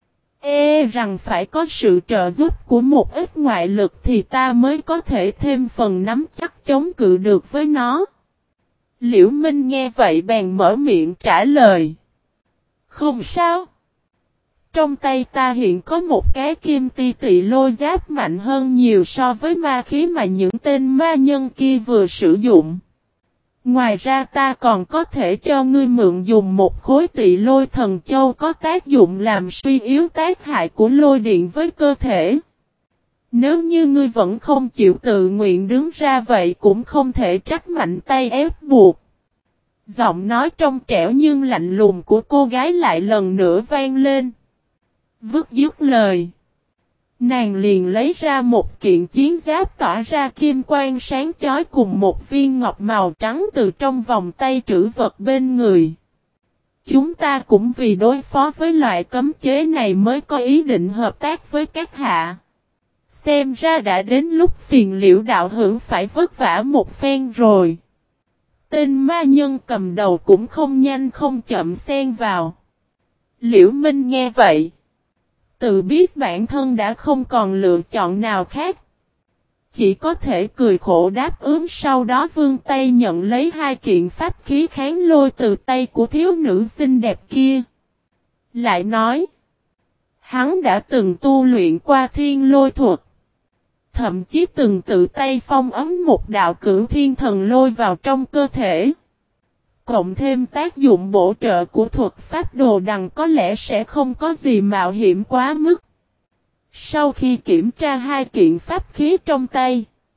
Rằng phải có sự trợ giúp của một ít ngoại lực thì ta mới có thể thêm phần nắm chắc chống cự được với nó. Liễu Minh nghe vậy bèn mở miệng trả lời. Không sao. Trong tay ta hiện có một cái kim ti tị lôi giáp mạnh hơn nhiều so với ma khí mà những tên ma nhân kia vừa sử dụng. Ngoài ra ta còn có thể cho ngươi mượn dùng một khối tị lôi thần châu có tác dụng làm suy yếu tác hại của lôi điện với cơ thể. Nếu như ngươi vẫn không chịu tự nguyện đứng ra vậy cũng không thể trách mạnh tay ép buộc. Giọng nói trong trẻo nhưng lạnh lùng của cô gái lại lần nữa vang lên. Vứt dứt lời. Nàng liền lấy ra một kiện chiến giáp tỏa ra kim quang sáng chói cùng một viên ngọc màu trắng từ trong vòng tay trữ vật bên người. Chúng ta cũng vì đối phó với loại cấm chế này mới có ý định hợp tác với các hạ. Xem ra đã đến lúc phiền Liễu đạo hữu phải vất vả một phen rồi. Tên ma nhân cầm đầu cũng không nhanh không chậm xen vào. Liễu Minh nghe vậy. Tự biết bản thân đã không còn lựa chọn nào khác. Chỉ có thể cười khổ đáp ứng sau đó vươn tay nhận lấy hai kiện pháp khí kháng lôi từ tay của thiếu nữ xinh đẹp kia. Lại nói. Hắn đã từng tu luyện qua thiên lôi thuật. Thậm chí từng tự tay phong ấn một đạo Cửu Thiên Thần Lôi vào trong cơ thể. Cộng thêm tác dụng bổ trợ của thuật pháp đồ đằng có lẽ sẽ không có gì mạo hiểm quá mức. Sau khi kiểm tra hai kiện pháp khí trong tay,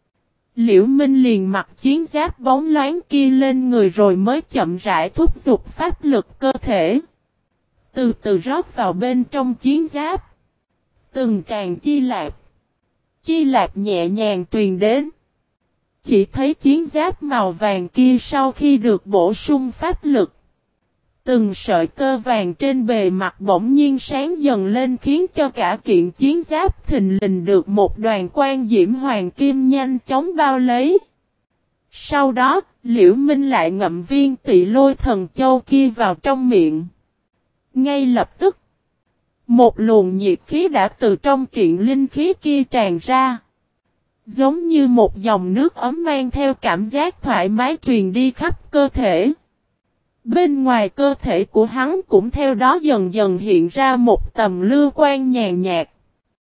Liễu Minh liền mặc chiến giáp bóng loáng kia lên người rồi mới chậm rãi thúc giục pháp lực cơ thể. Từ từ rót vào bên trong chiến giáp. Từng tràng chi lạp nhẹ nhàng truyền đến. Chỉ thấy chiến giáp màu vàng kia sau khi được bổ sung pháp lực. Từng sợi tơ vàng trên bề mặt bỗng nhiên sáng dần lên khiến cho cả kiện chiến giáp thình lình được một đoàn quang diễm hoàng kim nhanh chóng bao lấy. Sau đó, Liễu Minh lại ngậm viên Tị Lôi Thần Châu kia vào trong miệng. Ngay lập tức, một luồng nhiệt khí đã từ trong kiện linh khí kia tràn ra. Giống như một dòng nước ấm mang theo cảm giác thoải mái truyền đi khắp cơ thể. Bên ngoài cơ thể của hắn cũng theo đó dần dần hiện ra một tầm lưu quang nhàn nhạt.